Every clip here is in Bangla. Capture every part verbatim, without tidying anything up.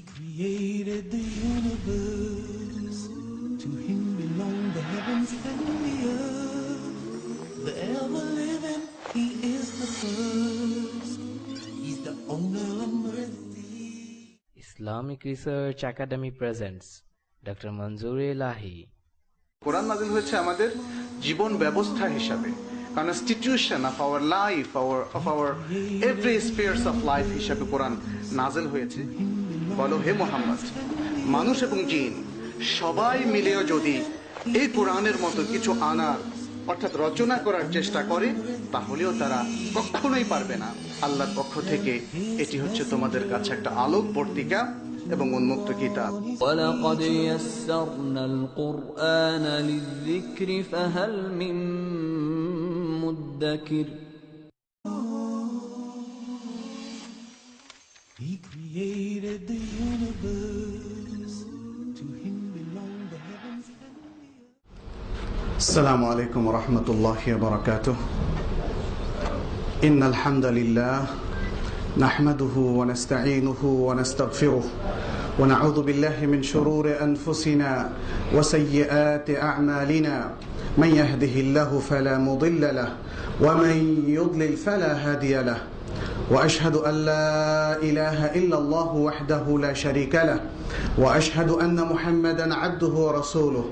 created the universe. To him belong the heavens and the earth. The ever-living, he is the first. He's the owner of mercy. Islamic Research Academy presents Doctor Manzoor Elahi. কোরআন নাযিল হয়েছে আমাদের জীবন ব্যবস্থা হিসাবে, constitution of our life, our of our every spheres of life হিসাবে কোরআন নাযিল হয়েছে। বলো হে মুহাম্মদ, মানুষ এবং জিন সবাই মিলেও যদি এই কোরআনের মতো কিছু আনার অর্থাৎ রচনা করার চেষ্টা করে, তাহলেও তারা কখনোই পারবে না। আল্লাহর পক্ষ থেকে এটি হচ্ছে তোমাদের কাছে একটা আলোক বর্তিকা এবং উন্মুক্ত কিতাব। ওয়ালাকাদ ইয়াসসারনাল কুরআনা লিযিকরি ফাহাল মিন মুদ্দাকির। He created the universe. To him belong the heavens and the earth. Assalamu alaikum wa rahmatullahi wa barakatuh. Innal hamdalillah نحمده ونستعينه ونستغفره ونعوذ بالله من شرور أنفسنا وسيئات أعمالنا من يهده الله فلا مضل له ومن يضلل فلا هادي له وأشهد أن لا إله إلا الله وحده لا شريك له وأشهد أن محمدا عبده ورسوله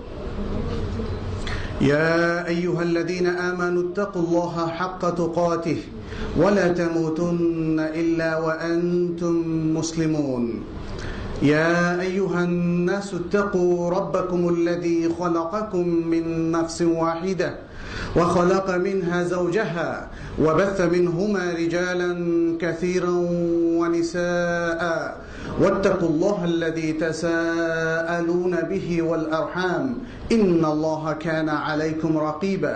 يا أيها الذين آمنوا اتقوا الله حق تقاته ولا تموتن إلا وأنتم مسلمون يا أيها الناس اتقوا ربكم الذي خلقكم من نفس واحدة وخلق منها زوجها وبث منهما رجالا كثيرا ونساء واتقوا الله الذي تساءلون به والأرحام إن الله كان عليكم رقيبا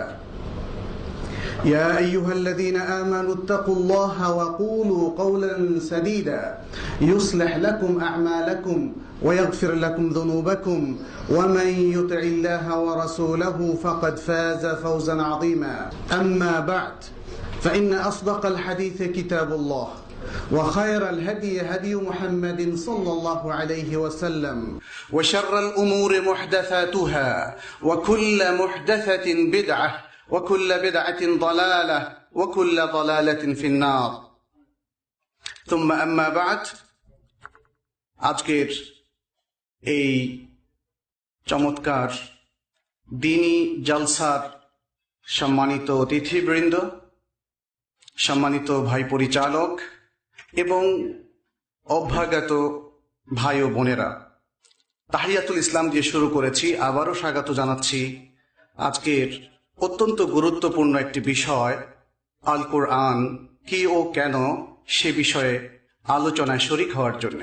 يا أيها الذين آمنوا اتقوا الله وقولوا قولا سديدا يصلح لكم أعمالكم ويغفر لكم ذنوبكم ومن يطع الله ورسوله فقد فاز فوزا عظيما أما بعد فإن أصدق الحديث كتاب الله وخير الهدي هدي محمد صلى الله عليه وسلم وشر الأمور محدثاتها وكل محدثة بدعة وكل بدعة ضلالة وكل ضلالة في النار ثم أما بعد আজকের এই চমৎকার দিনী জলসার সম্মানিত অতিথিবৃন্দ, সম্মানিত ভাই পরিচালক এবং অভ্যাগত ভাই ও বোনেরা, তাহিয়াতুল ইসলাম দিয়ে শুরু করেছি। আবারও স্বাগত জানাচ্ছি আজকের অত্যন্ত গুরুত্বপূর্ণ একটি বিষয়, আল কোরআন কি ও কেন, সে বিষয়ে আলোচনায় শরীক হওয়ার জন্য।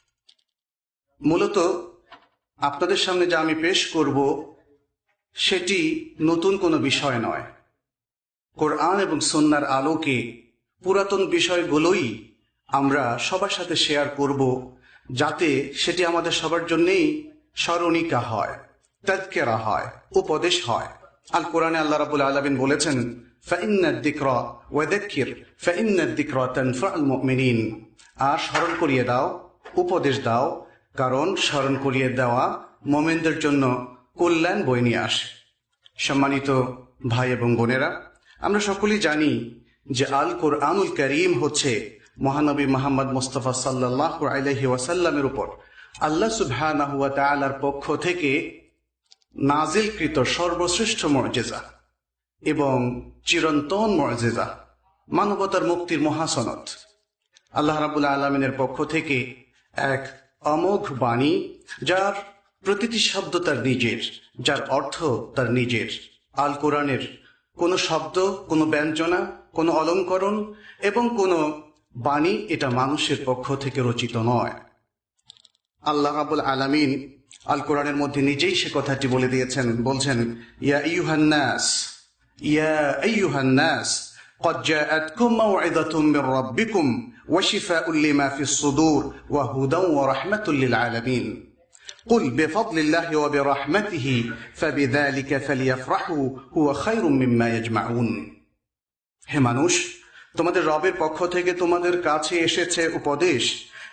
মূলত আপনাদের সামনে যা আমি পেশ করব সেটি নতুন কোনো বিষয় নয়। কোরআন এবং সুন্নাহর আলোকে পুরাতন বিষয়গুলোই আমরা সবার সাথে শেয়ার করব, যাতে সেটি আমাদের সবার জন্যই স্মরণিকা হয়, তাযকিরা হয়, উপদেশ হয়। আল কোরআনে আল্লাহ রাব্বুল আলামিন বলেছেন, ফাইন্নাদ যিকরা ওয়াযাক্কির ফাইন্নাদ যিকরা তানফাউল মুমিনিন। আর স্মরণ করিয়ে দাও, উপদেশ দাও, কারণ স্মরণ করিয়ে দেওয়া মুমিনদের জন্য কল্যাণ বয়ে নিয়ে আসে। সম্মানিত ভাই এবং বোনেরা, আমরা সকলেই জানি যে আল কোরআনুল কারীম হচ্ছে মহানবী মুহাম্মদ মুস্তাফা সাল্লাল্লাহু আলাইহি ওয়াসাল্লামের উপর আল্লাহ সুবহানাহু ওয়া তাআলার পক্ষ থেকে নাজিলকৃত সর্বশ্রেষ্ঠ মুজিজা এবং চিরন্তন মুজিজা, মানবতার মুক্তির মহাসনদ। আল্লাহ রাব্বুল আলামিনের পক্ষ থেকে এক অমোঘ বাণী, যার প্রতিটি শব্দ তার নিজের, যার অর্থ তার নিজের। আল কোরআনের কোনো শব্দ, কোনো ব্যঞ্জনা, কোনো অলঙ্করণ এবং কোনো বাণী এটা মানুষের পক্ষ থেকে রচিত নয়। আল্লাহ রাব্বুল আলামিন আল কোরআনের মধ্যে নিজেই সে কথাটি বলে দিয়েছেন, বলছেন, ইয়া আইয়ুহান নাস ইয়া আইয়ুহান নাস قد جاءتكم موعظة من ربكم وشفاء لما في الصدور وهدى ورحمة للعالمين قل بفضل الله وبرحمته فبذلك فليفرحوا هو خير مما يجمعون। হে মানুষ, তোমাদের রবের পক্ষ থেকে তোমাদের কাছে এসেছে উপদেশ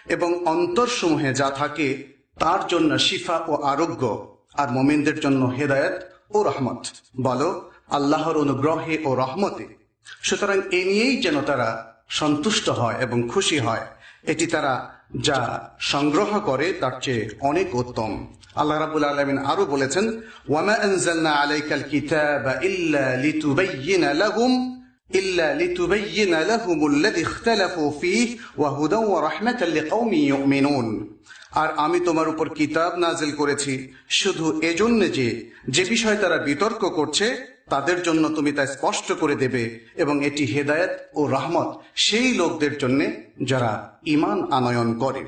এবং অন্তরসমূহে যা থাকে তার জন্য শিফা ও আরোগ্য, আর মুমিনদের জন্য হেদায়েত ও রহমত। বলো আল্লাহর অনুগ্রহে ও রহমতে। সুতরাং এ নিয়েই যেন তারা সন্তুষ্ট হয় এবং খুশি হয়, এটি তারা যা সংগ্রহ করে তার চেয়ে অনেক উত্তম। আল্লাহ রাব্বুল আলামিন আরো বলেছেন, ওয়ামা আনজালনা আলাইকাল কিতাবা ইল্লা লিতুবাইয়িনা লাহুম ইল্লা লিতুবাইয়িনা লাহুমুল্লাযী ইখতালাফু ফীহি ওয়া হুদাও ওয়া রাহমাতাল লিকাওমিন ইউমিনুন। আর আমি তোমার উপর কিতাব নাজিল করেছি শুধু এজন্য যে যে বিষয় তারা বিতর্ক করছে তাদের জন্য তুমি তা স্পষ্ট করে দেবে, এবং এটি হেদায়েত ও রহমত সেই লোকদের জন্য যারা ঈমান আনয়ন করে।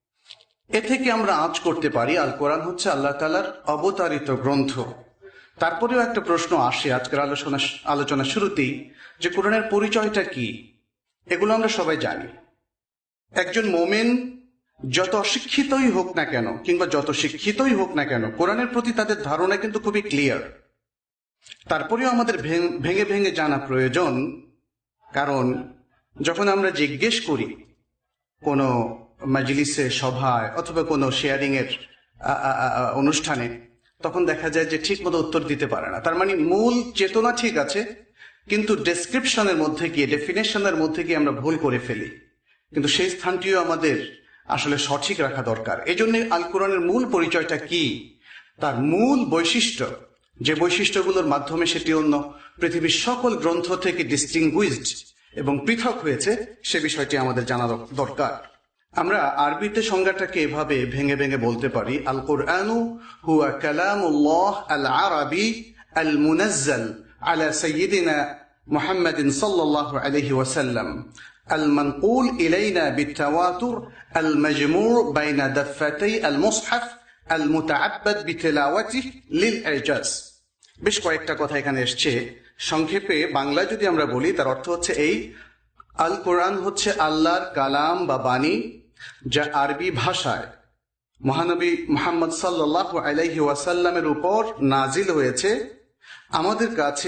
এ থেকে আমরা আঁচ করতে পারি আল কোরআন হচ্ছে আল্লাহ তাআলার অবতারিত গ্রন্থ। তারপরেও একটা প্রশ্ন আসে আজকের আলোচনা আলোচনা শুরুতেই, যে কোরআনের পরিচয়টা কি? এগুলো আমরা সবাই জানি। একজন মোমেন যত অশিক্ষিতই হোক না কেন কিংবা যত শিক্ষিতই হোক না কেন, কোরআনের প্রতি তাদের ধারণা কিন্তু খুবই ক্লিয়ার। তারপরেও আমাদের ভেঙে ভেঙে জানা প্রয়োজন, কারণ যখন আমরা জিজ্ঞেস করি কোনো মাজলিসে, সভায় অথবা কোনো শেয়ারিং এর অনুষ্ঠানে, তখন দেখা যায় যে ঠিক মতো উত্তর দিতে পারে না। তার মানে মূল চেতনা ঠিক আছে, কিন্তু ডেসক্রিপশনের মধ্যে গিয়ে, ডেফিনেশনের মধ্যে গিয়ে আমরা ভুল করে ফেলি। কিন্তু সেই স্থানটিও আমাদের আসলে সঠিক রাখা দরকার। এই জন্য আল কোরআনের মূল পরিচয়টা কি, তার মূল বৈশিষ্ট্য, যে বৈশিষ্ট্যগুলোর মাধ্যমে সেটি অন্য পৃথিবীর সকল গ্রন্থ থেকে ডিস্টিংগুইজড এবং পৃথক হয়েছে, সে বিষয়টি আমাদের জানা দরকার। আমরা আরবিতে সংজ্ঞাটাকে এভাবে ভেঙে ভেঙে বলতে পারি, আল কোরআনু হুয়া কালামুল্লাহ আল আরবি আল মুনাজ্জাল আলা সাইয়্যিদিনা মুহাম্মাদিন সাল্লাল্লাহু আলাইহি ওয়াসাল্লাম المنقول إلينا بالتواتر المجموع بين دفتي المصحف المتعبد بتلاوته للإعجاز। বেশ কয়েকটা কথা এখানে এসছে। সংক্ষেপে বাংলায় যদি আমরা বলি, তার অর্থ হচ্ছে এই, আল কোরআন হচ্ছে আল্লাহর কালাম বা বাণী, যা আরবি ভাষায় মহানবী মুহাম্মদ সাল্লাল্লাহু আলাইহি ওয়াসাল্লামের উপর নাজিল হয়েছে। আমাদের কাছে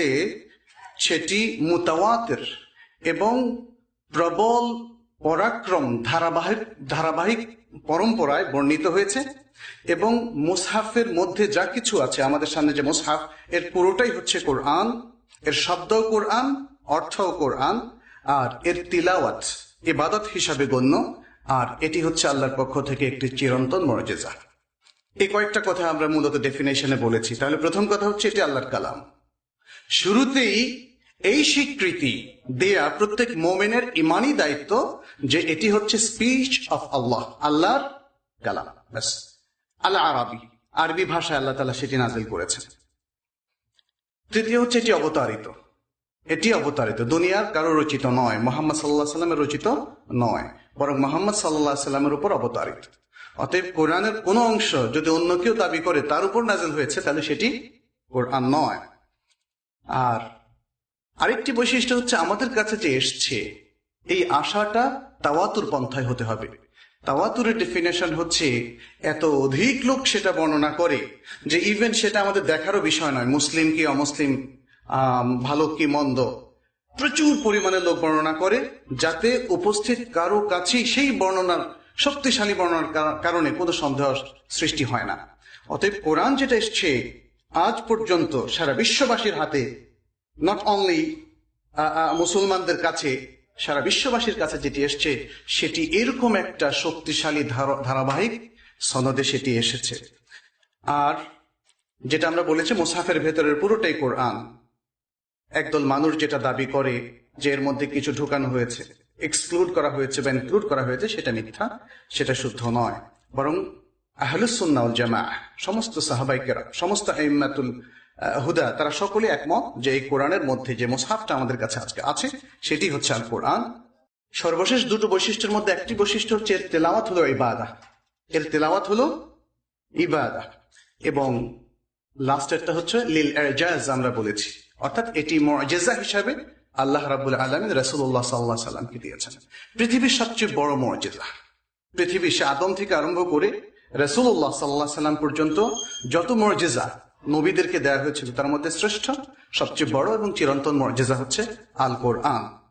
সেটি মুতাওয়াতির এবং প্রবল পরাক্রম ধারাবাহিক ধারাবাহিক পরম্পরায় বর্ণিত হয়েছে, এবং মুসহাফের মধ্যে যা কিছু আছে, আমাদের সামনে যে মুসহাফ, এর পুরোটাই হচ্ছে কোরআন। এর শব্দও কোরআন, অর্থও কোরআন, আর এর তিলাওয়াত ইবাদত হিসাবে গণ্য, আর এটি হচ্ছে আল্লাহর পক্ষ থেকে একটি চিরন্তন মুজিজা। এই কয়েকটা কথা আমরা মূলত ডেফিনেশনে বলেছি। তাহলে প্রথম কথা হচ্ছে এটি আল্লাহর কালাম। শুরুতেই এই স্বীকৃতি দেয়া প্রত্যেক মোমেনের ইমানি দায়িত্ব যে এটি হচ্ছে স্পিচ অফ আল্লাহ, আল্লাহর কালাম। ব্যাস, আল আরবি, আরবি ভাষায় আল্লাহ তাআলা সেটি নাজিল করেছেন। তৃতীয় হচ্ছে এটি অবতারিত। এটি অবতারিত, দুনিয়ার কারো রচিত নয়, মুহাম্মদ সাল্লাল্লাহু আলাইহি ওয়াসাল্লামের রচিত নয়, বরং মুহাম্মদ সাল্লাল্লাহু আলাইহি ওয়াসাল্লামের উপর অবতারিত। অতএব কোরআনের কোনো অংশ যদি অন্য কেউ দাবি করে তার উপর নাজিল হয়েছে, তাহলে সেটি কোরআন নয়। আর আরেকটি বৈশিষ্ট্য হচ্ছে আমাদের কাছে যে এসছে, এই আশাটা তাওয়াতুর পন্থায় হতে হবে। তাওয়াতুরের ডেফিনেশন হচ্ছে এত অধিক লোক সেটা বর্ণনা করে যে ইভেন সেটা আমাদের দেখারও বিষয় নয়, মুসলিম কি অমুসলিম, ভালো কি মন্দ, প্রচুর পরিমাণে লোক বর্ণনা করে, যাতে উপস্থিত কারো কাছেই সেই বর্ণনার, শক্তিশালী বর্ণনার কারণে কোনো সন্দেহ সৃষ্টি হয় না। অতএব কোরআন যেটা এসছে আজ পর্যন্ত সারা বিশ্ববাসীর হাতে, নট অনলি মুসলমানদের কাছে, সারা বিশ্ববাসীর কাছে যেটি এসছে সেটি এরকম একটা শক্তিশালী ধারাবাহিক সনদে সেটি এসেছে। আর যেটা আমরা বলেছি মুসহাফের ভেতরের পুরোটাই কোরআন। একদল মানুষ যেটা দাবি করে যে এর মধ্যে কিছু ঢুকানো হয়েছে, এক্সক্লুড করা হয়েছে বা ইনক্লুড করা হয়েছে, সেটা মিথ্যা, সেটা শুদ্ধ নয়। বরং আহলুস সুন্নাহ ওয়াল জামাআহ, সমস্ত সাহাবায়ে কেরাম, সমস্ত আইম্মাতুল হুদা, তারা সকলে একমত যে এই কোরআনের মধ্যে যে মুসহাফটা আমাদের কাছে আজকে আছে সেটি হচ্ছে আল কোরআন। সর্বশেষ দুটো বৈশিষ্ট্যের মধ্যে একটি বৈশিষ্ট্য হচ্ছে এর তেলাওয়াত হলো ইবাদা, এর তেলাওয়াত হলো ইবাদা, এবং লাস্টেরটা হচ্ছে লিল ইজাজ, আমরা বলেছি, অর্থাৎ এটি মুজিজা হিসাবে আল্লাহ রাব্বুল আলামিন রাসূলুল্লাহ সাল্লাল্লাহু আলাইহি ওয়াসাল্লামকে দিয়েছেন। পৃথিবীর সবচেয়ে বড় মুজিজা, পৃথিবী সে আদম থেকে আরম্ভ করে রাসূলুল্লাহ সাল্লাল্লাহু আলাইহি ওয়াসাল্লাম পর্যন্ত যত মুজিজা নবীদেরকে দেয়া হয়েছিল তার মধ্যে শ্রেষ্ঠ, সবচেয়ে বড় এবং চিরন্তন মুজিজা হচ্ছে আল কোরআন।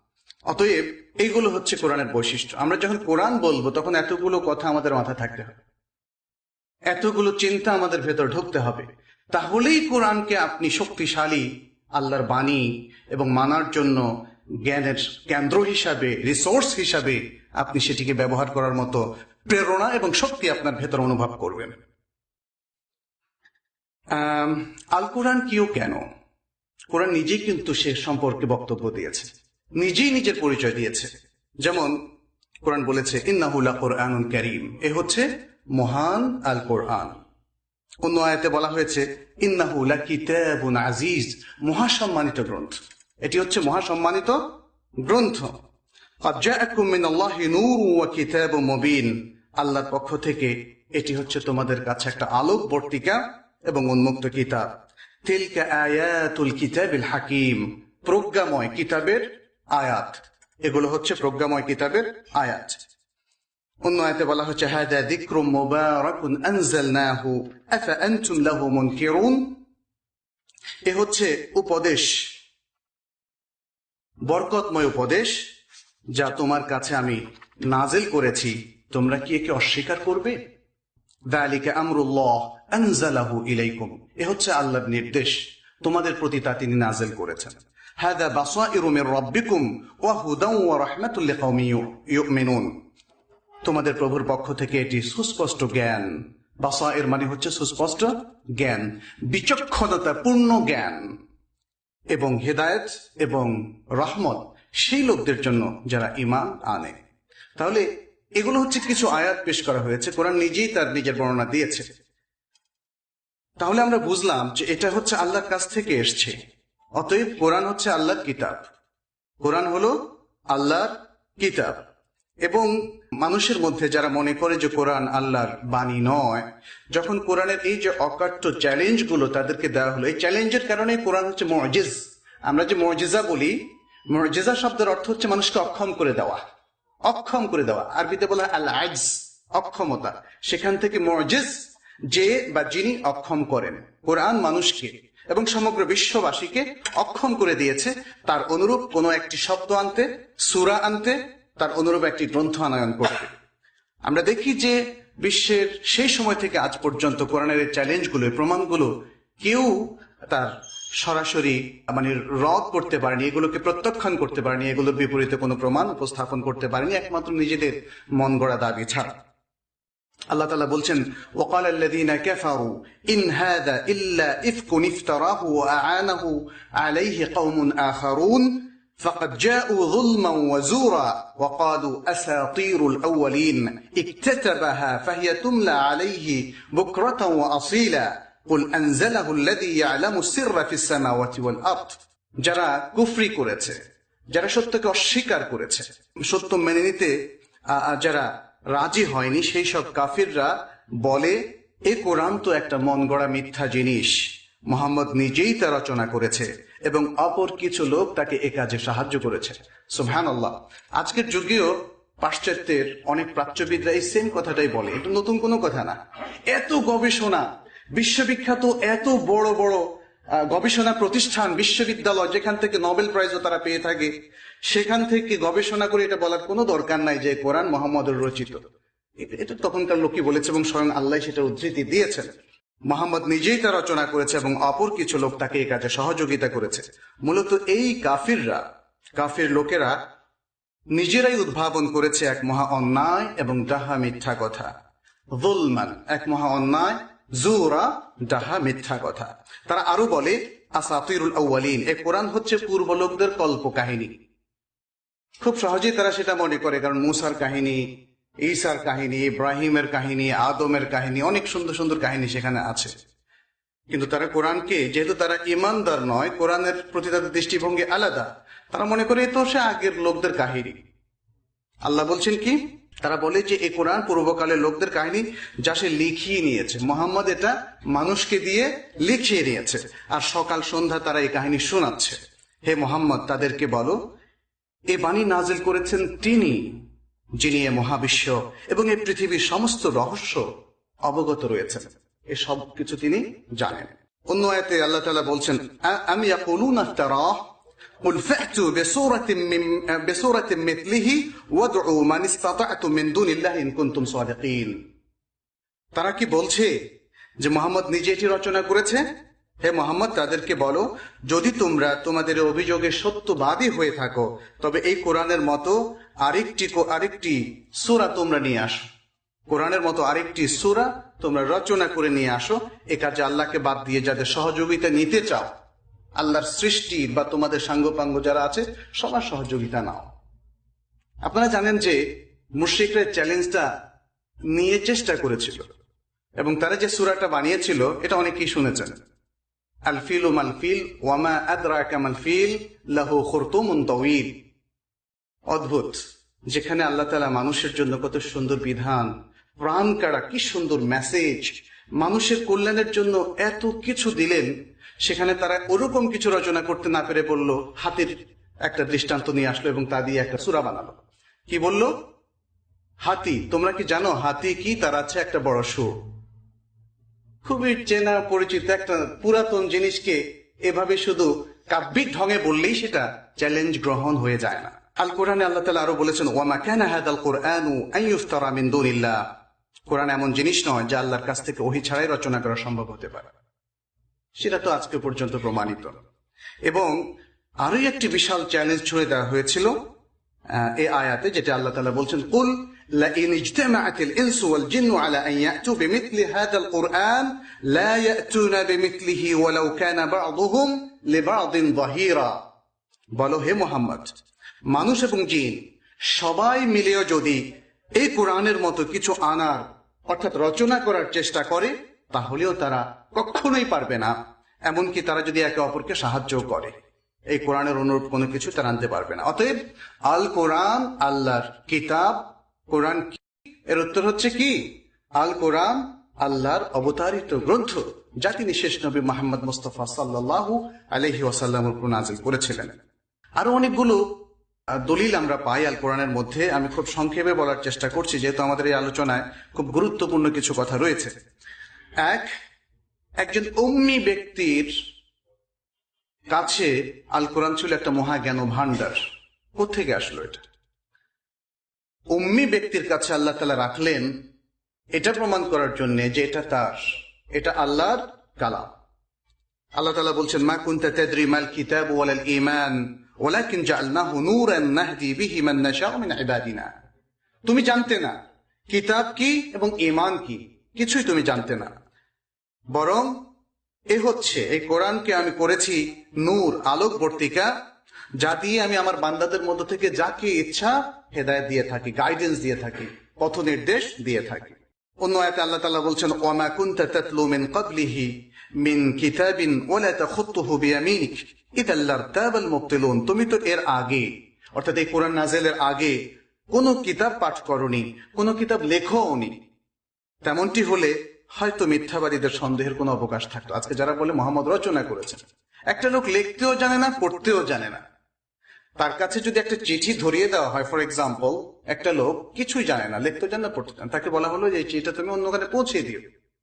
অতএব এইগুলো হচ্ছে কোরআনের বৈশিষ্ট্য। আমরা যখন কোরআন বলবো তখন এতগুলো কথা আমাদের মাথায় থাকতে হবে, এতগুলো চিন্তা আমাদের ভেতর ঢুকতে হবে, তাহলেই কোরআনকে আপনি শক্তিশালী আল্লাহর বাণী এবং মানার জন্য জ্ঞানের কেন্দ্র হিসাবে, রিসোর্স হিসাবে আপনি সেটিকে ব্যবহার করার মতো প্রেরণা এবং শক্তি আপনার ভেতর অনুভব করবেন। আল কোরআন কিও কেন? কোরআন নিজেই কিন্তু সে সম্পর্কে বক্তব্য দিয়েছে, নিজেই নিজের পরিচয় দিয়েছে। যেমন কোরআন বলেছে ইন্নাহু লাকুরআনুন কারীম, এ হচ্ছে মহান আল কোরআন। অন্য আয়াতে বলা হয়েছে ইন্নাহু লাকিতাবুন আজিজ, মহাসম্মানিত গ্রন্থ। এটি হচ্ছে মহাসম্মানিত গ্রন্থ। ক্বাদ জাআকুম মিনাল্লাহি নূরুন ওয়া কিতাবুম মুবিন, আল্লাহর পক্ষ থেকে এটি হচ্ছে তোমাদের কাছে একটা আলোক বর্তিকা এবং উন্মুক্ত কিতাব। তিলকা আয়াতুল কিতাবিল হাকিম, প্রজ্ঞাময় কিতাবের আয়াত, এগুলো হচ্ছে প্রজ্ঞাময় কিতাবের আয়াত। অন্য আয়াতে বলা হচ্ছে হাদা যিকরুম মুবারাকুন আনজালনাহু আফা আনতুম লাহু মুনকিরুন, এ হচ্ছে উপদেশ, বরকতময় উপদেশ যা তোমার কাছে আমি নাজিল করেছি, তোমরা কি একে অস্বীকার করবে? যালিকা আমরুল্লাহ আনজালাহু ইলাইকুম, এ হচ্ছে আল্লাহর নির্দেশ, তোমাদের প্রতি তা তিনি নাজিল করেছেন। হাদা বাসাইরু মির রাব্বিকুম ওয়া হুদান ওয়া রাহমাতুল লিকাওমিন ইউমিনুন, তোমাদের প্রভুর পক্ষ থেকে এটি সুস্পষ্ট জ্ঞান। বাসাইর মানে হচ্ছে সুস্পষ্ট জ্ঞান, বিচক্ষণতা পূর্ণ জ্ঞান এবং হেদায়েত এবং রহমত সেই লোকদের জন্য যারা ঈমান আনে। তাহলে এগুলো হচ্ছে কিছু আয়াত পেশ করা হয়েছে, কোরআন নিজেই তার নিজের বর্ণনা দিয়েছে। তাহলে আমরা বুঝলাম যে এটা হচ্ছে আল্লাহর কাছ থেকে এসছে, অতএব কোরআন হচ্ছে আল্লাহর কিতাব। কোরআন হলো আল্লাহর কিতাব। এবং মানুষের মধ্যে যারা মনে করে যে কোরআন আল্লাহর বাণী নয়, যখন কোরআনের এই যে অকাট্য চ্যালেঞ্জ গুলো তাদেরকে দেওয়া হলো, এই চ্যালেঞ্জের কারণে কোরআন হচ্ছে মুজিজ। আমরা যে মুজিজা বলি, মুজিজা শব্দের অর্থ হচ্ছে মানুষকে অক্ষম করে দেওয়া, অক্ষম করে দেওয়া। আরবিতে বলা হয় আল আজজ, অক্ষমতা। সেখান থেকে মুজিজ, যে বা যিনি অক্ষম করেন। কোরআন মানুষকে এবং সমগ্র বিশ্ববাসীকে অক্ষম করে দিয়েছে তার অনুরূপ কোনো একটি শব্দ আনতে, সূরা আনতে, তার অনুরূপ একটি গ্রন্থ আনয়ন করতে। আমরা দেখি যে বিশ্বের সেই সময় থেকে আজ পর্যন্ত কোরআনের এই চ্যালেঞ্জগুলো, প্রমাণগুলো কেউ তার সরাসরি মানে রদ করতে পারেনি, এগুলোকে প্রত্যাখ্যান করতে পারেনি, এগুলোর বিপরীতে কোনো প্রমাণ উপস্থাপন করতে পারেনি, একমাত্র নিজেদের মন গড়া দাবি ছাড়া। আল্লাহ তাআলা বলছেন ওয়াকাল আল্লাযীনা কাফারু ইন হাযা ইল্লা ইফকুন ইফতারাহু ওয়া আ'ানাহু আলাইহি কওমুন আখারুন ফাকাদ জাউ যুলমান ওয়া যুরা ওয়া ক্বালু আসাতীরুল আউয়ালিন ইকতাতাবাহা ফাহিয়া তুমলা আলাইহি বুকরাতান ওয়া আসীলা কুল আনজালাহু আল্লাযী ইয়া'লামু সিররা ফিস সামাওয়াতি ওয়াল আরদ। যারা কুফরি করেছে, যারা সত্যকে অস্বীকার করেছে, সত্য মেনে নিতে যারা রাজি হয়নি, সেই সব কাফিররা বলে এ কোরআন তো একটা মন গড়া মিথ্যা জিনিস, মুহাম্মদ নিজেই তা রচনা করেছে এবং অপর কিছু লোক তাকে এ কাজে সাহায্য করেছে। সুবহানাল্লাহ। আজকের যুগেও পাশ্চাত্যের অনেক প্রাচ্যবিদরা এই সেম কথাটাই বলে, এটা নতুন কোনো কথা না। এত গবেষণা, বিশ্ববিখ্যাত এত বড় বড় গবেষণা প্রতিষ্ঠান, বিশ্ববিদ্যালয়, যেখান থেকে নোবেল প্রাইজও তারা পেয়ে থাকে, সেখান থেকে গবেষণা করে এটা বলার কোনো দরকার নাই যে কোরআন মুহাম্মদের রচিত। এটা তখনকার লোকই বলেছে এবং স্বয়ং আল্লাহ সেটা উদ্ধৃতি দিয়েছেন। মুহাম্মদ নিজেই তা রচনা করেছে এবং অপর কিছু লোক তাকে এই কাজে সহযোগিতা করেছে। মূলত এই কাফিররা, কাফির লোকেরা নিজেরাই উদ্ভাবন করেছে এক মহা অন্যায় এবং ডাহা মিথ্যা কথা। যুলমান, এক মহা অন্যায়, জুরা, ডাহা মিথ্যা কথা। তারা আরো বলে আসাতিরুল আউয়ালিন, এ কোরআন হচ্ছে পূর্ব লোকদের কল্প কাহিনী। খুব সহজেই তারা সেটা মনে করে, কারণ মুসার কাহিনী, ঈসার কাহিনী, ইব্রাহিমের কাহিনী, আদমের কাহিনী, অনেক সুন্দর সুন্দর কাহিনী সেখানে আছে। কিন্তু তারা কোরআনকে, যেহেতু তারা ইমানদার নয়, কোরআনের প্রতি তাদের দৃষ্টিভঙ্গি আলাদা, তারা মনে করে এ তো সে আগের লোকদের কাহিনী। আল্লাহ বলছেন কি, তারা বলে যে এই কোরআন পূর্বকালের লোকদের কাহিনী যা সে লিখিয়ে নিয়েছে, মোহাম্মদ এটা মানুষকে দিয়ে লিখিয়ে নিয়েছে, আর সকাল সন্ধ্যা তারা এই কাহিনী শোনাচ্ছে। হে মোহাম্মদ, তাদেরকে বলো এ বাণী নাজিল করেছেন তিনি, যিনি এ মহাবিশ্ব এবং এই পৃথিবীর সমস্ত রহস্য অবগত রয়েছেন, এ সব কিছু তিনি জানেন। অন্য আয়াতে আল্লাহ তাআলা বলছেন আম ইয়াকুলুনা ইফতারাহ قل فأتوا بسورة من بسورة مثله وادعوا من استطعتم من دون الله إن كنتم صادقين। তারা কি বলছে যে মোহাম্মদ নিজে এটি রচনা করেছে? হে মোহাম্মদ, তাদেরকে বলো, যদি তোমরা তোমাদের অভিযোগে সত্যবাদী হয়ে থাকো তবে এই কোরআনের মতো আরেকটি আরেকটি সূরা তোমরা নিয়ে আসো, কোরআনের মতো আরেকটি সূরা তোমরা রচনা করে নিয়ে আসো। এ কাজে আল্লাহকে বাদ দিয়ে যাদের সহযোগিতা নিতে চাও, আল্লাহর সৃষ্টি বা তোমাদের সাঙ্গপাঙ্গ যারা আছে সবার সহযোগিতা নাও। আপনারা জানেন যে মুশরিকরা চ্যালেঞ্জটা নিয়ে চেষ্টা করেছিল এবং তারা যে সূরাটা বানিয়েছিল এটা অনেকেই শুনেছেন। আল ফিল মাল ফিল ওয়ামা আদরাকা মাল ফিল লাহু খুরতুমুন তাওয়িল। অদ্ভুত, যেখানে আল্লাহ তাআলা মানুষের জন্য কত সুন্দর বিধান, প্রাণ কাড়া কি সুন্দর মেসেজ, মানুষের কল্যাণের জন্য এত কিছু দিলেন, সেখানে তারা ওরকম কিছু রচনা করতে না পেরে বলল, হাতির একটা দৃষ্টান্ত নিয়ে আসলো এবং তা দিয়ে একটা সূরা বানালো। কি বলল? হাতি। তোমরা কি জানো হাতি কি? তার আছে একটা বড় সুর। খুবই চেনা পরিচিত একটা পুরাতন জিনিসকে এভাবে শুধু কাব্যিক ঢঙে বললেই সেটা চ্যালেঞ্জ গ্রহণ হয়ে যায় না। আল কোরআনে আল্লাহ তাআলা আরো বলেছেন, ওয়ামা কানা হাদাল কুরআনু আন ইফতারা মিন দুনিল্লাহ। কোরআন এমন জিনিস নয় যা আল্লাহর কাছ থেকে ওহী ছাড়াই রচনা করা সম্ভব হতে পারে। সেটা তো আজকে পর্যন্ত প্রমাণিত। এবং আরো একটি বিশাল চ্যালেঞ্জ ছুড়ে দেওয়া হয়েছিল এই আয়াতে, যেটা আল্লাহ তাআলা বলছেন, কুল লাইন ইজতামাআতিল ইনসু ওয়াল জিন্নু আলা আন ইয়াতু বিমিথলি হাদাল কুরআন লা ইয়াতুনা বিমিথলিহি ওয়ালাউ কানা বা'দুহুম লিবা'দিন যাহিরা। বলো হে মুহাম্মদ, মানুষ এবং জিন সবাই মিলেও যদি এই কোরআনের মতো কিছু আনার অর্থাৎ রচনা করার চেষ্টা করে তাহলেও তারা কখনোই পারবে না। এমনকি তারা যদি একে অপরকে সাহায্য করে, এই কোরআনের অনুরূপ কোনো কিছু তারা আনতে পারবে না। অতএব আল কোরআন আল্লাহর কিতাব। কোরআন কি? এর উত্তর হচ্ছে কি? আল কোরআন আল্লাহর অবতারিত গ্রন্থ, যা তিনি শেষ নবী মুহাম্মদ মুস্তাফা সাল্লাল্লাহু আলাইহি ওয়াসাল্লামের উপর নাযিল করেছিলেন। আরো অনেকগুলো দলিল আমরা পাই আল কোরআনের মধ্যে। আমি খুব সংক্ষেপে বলার চেষ্টা করছি, যেহেতু আমাদের এই আলোচনায় খুব গুরুত্বপূর্ণ কিছু কথা রয়েছে। এক, একজন উম্মি ব্যক্তির কাছে আল কোরআন ছিল একটা মহাজ্ঞান ভান্ডার। কোত্থেকে আসলো এটা? উম্মি ব্যক্তির কাছে আল্লাহ তাআলা রাখলেন এটা প্রমাণ করার জন্য যে এটা তার, এটা আল্লাহর কালাম। আল্লাহ তাআলা বলছেন, মা কুনতা তাদরি মাল কিতাব ওয়ালাল ঈমান ওয়ালাকিন জাআলনাহু নূরান নাহদি বিহি মান নাশাউ মিন ইবাদিনা। তুমি জানতে না কিতাব কি এবং ঈমান কি, কিছুই তুমি জানতে না, বরং এ হচ্ছে এই কোরআনকে আমি করেছি নূর, আলোক বর্তিকা, যা দিয়ে আমি আমার বান্দাদের মধ্য থেকে যাকে ইচ্ছা হেদায়েত দিয়ে থাকি, গাইডেন্স দিয়ে থাকি, পথ নির্দেশ দিয়ে থাকি। অন্য আয়াতে আল্লাহ তাআলা বলছেন, ওয়ামা কুনতা তাতলু মিন ক্বাবলিহি মিন কিতাবিন ওয়ালা তাখুতুহু বিয়ামিনিক ইযাল লারতাবাল মুবতিলুন। তুমি তো এর আগে, অর্থাৎ এই কোরআন নাযিলের আগে কোনো কিতাব পাঠ করনি, কোনো কিতাব লেখোনি। তেমনটি হলে হয়তো মিথ্যাবাদীদের সন্দেহের কোনো অবকাশ থাকতো। আজকে যারা বলে মোহাম্মদ রচনা করেছেন, একটা লোক লিখতেও জানে না, পড়তেও জানে না, তার কাছে যদি একটা চিঠি ধরিয়ে দেওয়া হয়, ফর এক্সাম্পল, একটা লোক কিছুই জানে না, লিখতেও জানে না, পড়তে জানে, তাকে বলা হলো যে এই চিঠিটা তুমি অন্যখানে পৌঁছে দিও,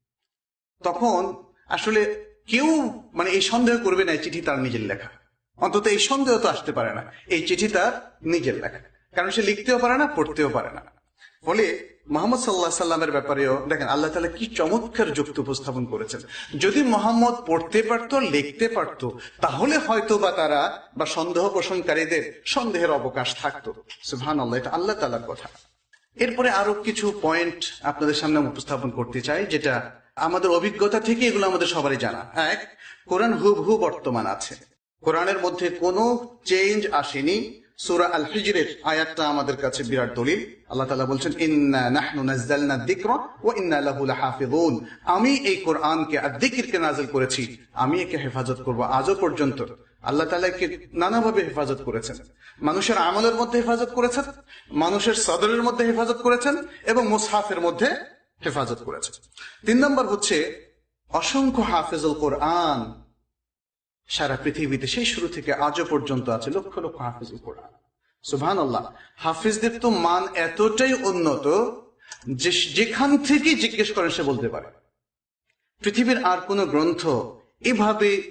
তখন আসলে কেউ মানে এই সন্দেহ করবে না এই চিঠি তার নিজের লেখা। অন্তত এই সন্দেহ তো আসতে পারে না এই চিঠি তার নিজের লেখা, কারণ সে লিখতেও পারে না, পড়তেও পারে না। ফলে মুহাম্মদ সাল্লাল্লাহু আলাইহি সাল্লামের ব্যাপারেও দেখেন আল্লাহ তাআলা কি চমৎকার যুক্তি উপস্থাপন করেছেন। যদি মুহাম্মদ পড়তে পারতো, লিখতে পারতো, তাহলে হয়তো বা তারা বা সন্দেহ পোষণকারীদের সন্দেহের অবকাশ থাকতো। সুবহানাল্লাহ, এটা আল্লাহ তাআলার কথা। এরপরে আরো কিছু পয়েন্ট আপনাদের সামনে উপস্থাপন করতে চাই, যেটা আমাদের অভিজ্ঞতা থেকে এগুলো আমাদের সবারই জানা। এক, কোরআন হুবহু বর্তমান আছে, কোরআনের মধ্যে কোনো চেঞ্জ আসেনি। সূরা আল হিজরের আয়াতটা আমাদের কাছে বিরাট দলিল। আল্লাহ তাআলা বলছেন, ইন্না নাহনু নাযালনা যিকরা ওয়া ইন্না লাহু লাহাফিজুন। আমি এই কোরআনকে আর যিকিরকে নাযিল করেছি, আমি একে হেফাজত করব। আজও পর্যন্ত আল্লাহ তাআলা একে নানাভাবে হেফাজত করেছেন। মানুষের আমলের মধ্যে হেফাজত করেছেন, মানুষের সদরের মধ্যে হেফাজত করেছেন এবং মুসহাফের মধ্যে হেফাজত করেছেন। তিন নম্বর হচ্ছে অসংখ্য হাফেজুল কোরআন সারা পৃথিবীতে সেই শুরু থেকে আজও পর্যন্ত আছে, লক্ষ লক্ষ হাফেজুল কোরআন। সুবহানাল্লাহ, হাফেজদের তো মান এতটাই উন্নত যে যেখান থেকে জিজ্ঞেস করেন সে বলতে পারে। পৃথিবীর আর কোন গ্রন্থ এভাবে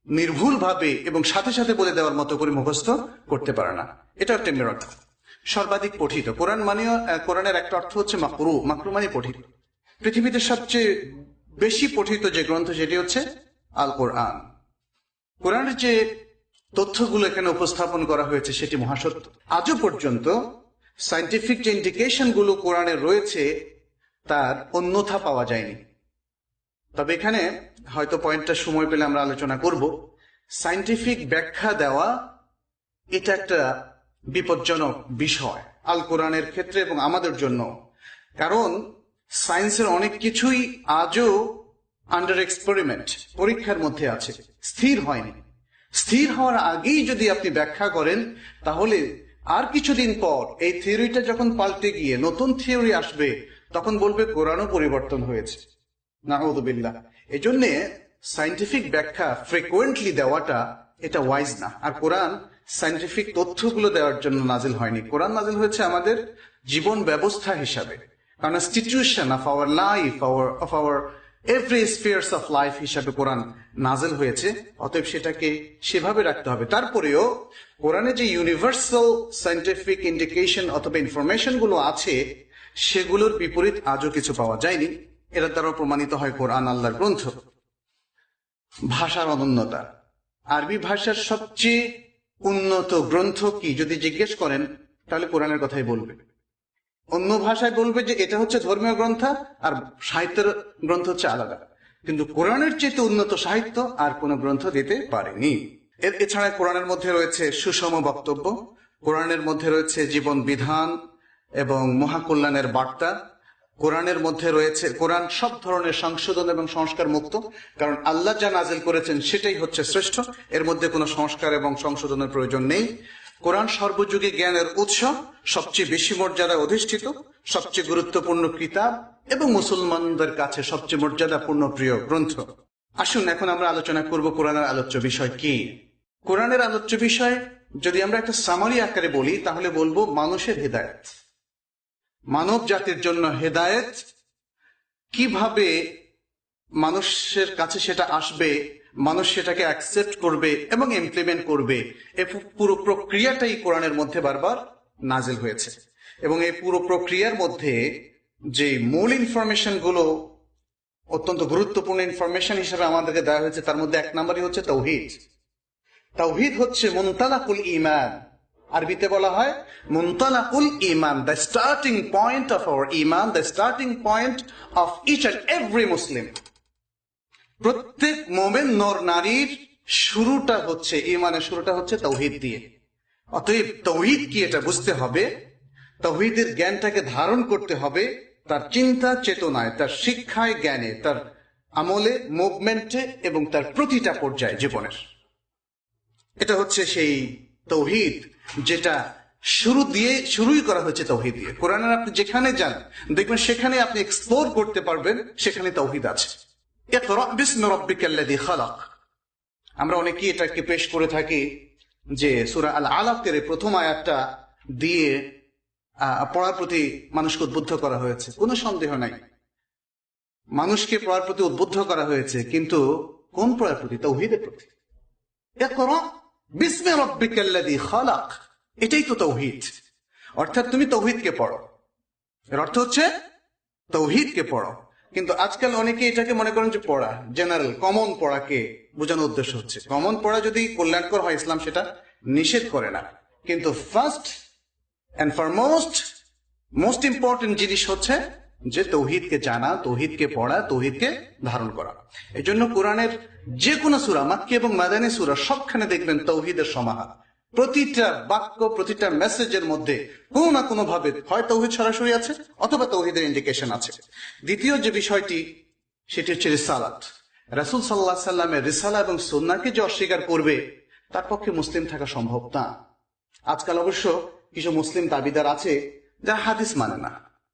নির্ভুলভাবে এবং সাথে সাথে বলে দেওয়ার মতো করে মুখস্থ করতে পারে না। এটা একটা মিরাকল। সর্বাধিক পঠিত কোরআন মানে, কোরআনের একটা অর্থ হচ্ছে মাকরু। মাকরু মানে পঠিত। পৃথিবীতে সবচেয়ে বেশি পঠিত যে গ্রন্থ সেটি হচ্ছে আল কোরআন। কোরআনের যে তথ্যগুলো এখানে উপস্থাপন করা হয়েছে সেটি মহাসত্য। আজও পর্যন্ত সায়েন্টিফিক যে ইন্ডিকেশন গুলো কোরআনে রয়েছে তার অন্যথা পাওয়া যায়নি। তবে এখানে হয়তো পয়েন্টটা সময় পেলে আমরা আলোচনা করব। সায়েন্টিফিক ব্যাখ্যা দেওয়া এটা একটা বিপজ্জনক বিষয় আল কোরআনের ক্ষেত্রে এবং আমাদের জন্য, কারণ সায়েন্সের অনেক কিছুই আজও আন্ডার এক্সপেরিমেন্ট, পরীক্ষার মধ্যে আছে, স্থির হয়নি। স্থির হওয়ার আগেই যদি আপনি ব্যাখ্যা করেন তাহলে আর কিছুদিন পর এই থিওরিটা যখন পাল্টে গিয়ে নতুন থিওরি আসবে তখন বলবে কোরআনও পরিবর্তন হয়েছে। নাউযুবিল্লাহ। এই জন্য সায়েন্টিফিক ব্যাখ্যা ফ্রিকুয়েন্টলি দেওয়াটা এটা ওয়াইজ না। আর কোরআন সায়েন্টিফিক তথ্যগুলো দেওয়ার জন্য নাজিল হয়নি। কোরআন নাজিল হয়েছে আমাদের জীবন ব্যবস্থা হিসাবে, constitution of our life, our of our every spheres of life হিসাবে কোরআন নাজিল হয়েছে। অতএব সেটাকে সেভাবে রাখতে হবে। তারপরেও কোরআনে যে ইউনিভার্সাল সায়েন্টিফিক ইন্ডিকেশন অথবা ইনফরমেশন গুলো আছে সেগুলোর বিপরীত আজও কিছু পাওয়া যায়নি। এর দ্বারা প্রমাণিত হয় কোরআন আল্লাহর গ্রন্থ। ভাষার অনন্যতা। আরবি ভাষার সবচেয়ে উন্নত গ্রন্থ কি যদি জিজ্ঞেস করেন তাহলে কোরআনের কথাই বলবে। অন্য ভাষায় বলবে যে এটা হচ্ছে ধর্মীয় গ্রন্থ আর সাহিত্যের গ্রন্থ হচ্ছে আলাদা, কিন্তু কোরআনের চেয়ে উন্নত সাহিত্য আর কোন গ্রন্থ দিতে পারেনি। এর এছাড়া কোরআনের মধ্যে রয়েছে সুষম বক্তব্য, কোরআনের মধ্যে রয়েছে জীবন বিধান এবং মহাকল্যাণের বার্তা। কোরআনের মধ্যে রয়েছে, কোরআন সব ধরনের সংশোধন এবং সংস্কার মুক্ত, কারণ আল্লাহ যা নাজিল করেছেন সেটাই হচ্ছে শ্রেষ্ঠ, এর মধ্যে কোনো সংস্কার এবং সংশোধনের প্রয়োজন নেই। কোরআন সর্বযুগে জ্ঞানের উৎস, সবচেয়ে বেশি মর্যাদা অধিষ্ঠিত, সবচেয়ে গুরুত্বপূর্ণ কিতাব এবং মুসলমানদের কাছে সবচেয়ে মর্যাদাপূর্ণ প্রিয় গ্রন্থ। আসুন এখন আমরা আলোচনা করব কোরআনের আলোচ্য বিষয় কি। কোরআনের আলোচ্য বিষয় যদি আমরা একটা সামারি আকারে বলি তাহলে বলবো মানুষের হেদায়েত, মানব জাতির জন্য হেদায়েত, কিভাবে মানুষের কাছে সেটা আসবে, মানুষ সেটাকে অ্যাকসেপ্ট করবে এবং ইমপ্লিমেন্ট করবে, এই পুরো প্রক্রিয়াটাই কোরআনের মধ্যে বারবার নাজিল হয়েছে। এবং এই পুরো প্রক্রিয়ার মধ্যে যে মূল ইনফরমেশন গুলো অত্যন্ত গুরুত্বপূর্ণ ইনফরমেশন হিসেবে আমাদেরকে দেওয়া হয়েছে তার মধ্যে এক নম্বরই হচ্ছে তাওহীদ। তাওহীদ হচ্ছে মুনতালাকুল ঈমান, আরবিতে বলা হয় মুনতালাকুল ঈমান, the starting point of our ঈমান, the starting point of each and every Muslim. প্রত্যেক মুমিন নর নারীর শুরুটা হচ্ছে, ঈমানের শুরুটা হচ্ছে তাওহীদ দিয়ে। অতএব তাওহীদ কি এটা বুঝতে হবে, তাওহীদের জ্ঞানটাকে ধারণ করতে হবে তার চিন্তা চেতনায়, তার শিক্ষায়, জ্ঞানে, তার আমলে, মুভমেন্টে এবং তার প্রতিটা পর্যায়ে জীবনের। এটা হচ্ছে সেই তাওহীদ যেটা শুরু দিয়ে শুরুই করা হয়েছে তাওহীদ দিয়ে। কোরআনের আপনি যেখানে যান দেখবেন সেখানে আপনি এক্সপ্লোর করতে পারবেন সেখানে তাওহীদ আছে। ইকরা বিসমি রাব্বিকাল্লাযী খালাক। আমরা অনেকেই এটাকে পেশ করে থাকি যে সূরা আল আলাকের প্রথম আয়াতটা দিয়ে পড়ার প্রতি মানুষকে উদ্বুদ্ধ করা হয়েছে। কোনো সন্দেহ নাই মানুষকে পড়ার প্রতি উদ্বুদ্ধ করা হয়েছে, কিন্তু কোন পড়ার প্রতি? তাওহীদের প্রতি। ইকরা বিসমি রাব্বিকাল্লাযী খালাক, এটাই তো তাওহীদ। অর্থাৎ তুমি তাওহীদকে পড়ো, এর অর্থ হচ্ছে তাওহীদকে পড়ো। কিন্তু আজকাল অনেকে এটাকে মনে করেন যে পড়া, জেনারেল কমন পড়াকে বোঝানোর উদ্দেশ্য হচ্ছে। কমন পড়া যদি কল্যাণকর হয় ইসলাম সেটা নিষেধ করে না, কিন্তু first and foremost most important জিনিস হচ্ছে যে তাওহীদকে জানা, তাওহীদকে পড়া, তাওহীদকে ধারণ করা। এই জন্য কোরআনের যে কোনো সূরা, মাক্কি এবং মাদানী সূরা, সবখানে দেখবেন তাওহীদের সমাহার। প্রতিটা বাক্য, প্রতিটা মেসেজের মধ্যে কোনো না কোনো ভাবে হয় তাওহীদ সরাসরি আছে অথবা তাওহীদের ইন্ডিকেশন আছে। দ্বিতীয় যে বিষয়টি সেটি হচ্ছে রিসালাত। রাসূল সাল্লাল্লাহু আলাইহি সাল্লামের রিসালা এবং সুন্নাহকে যে অস্বীকার করবে তার পক্ষে মুসলিম থাকা সম্ভব না। আজকাল অবশ্য কিছু মুসলিম দাবিদার আছে যারা হাদিস মানে না,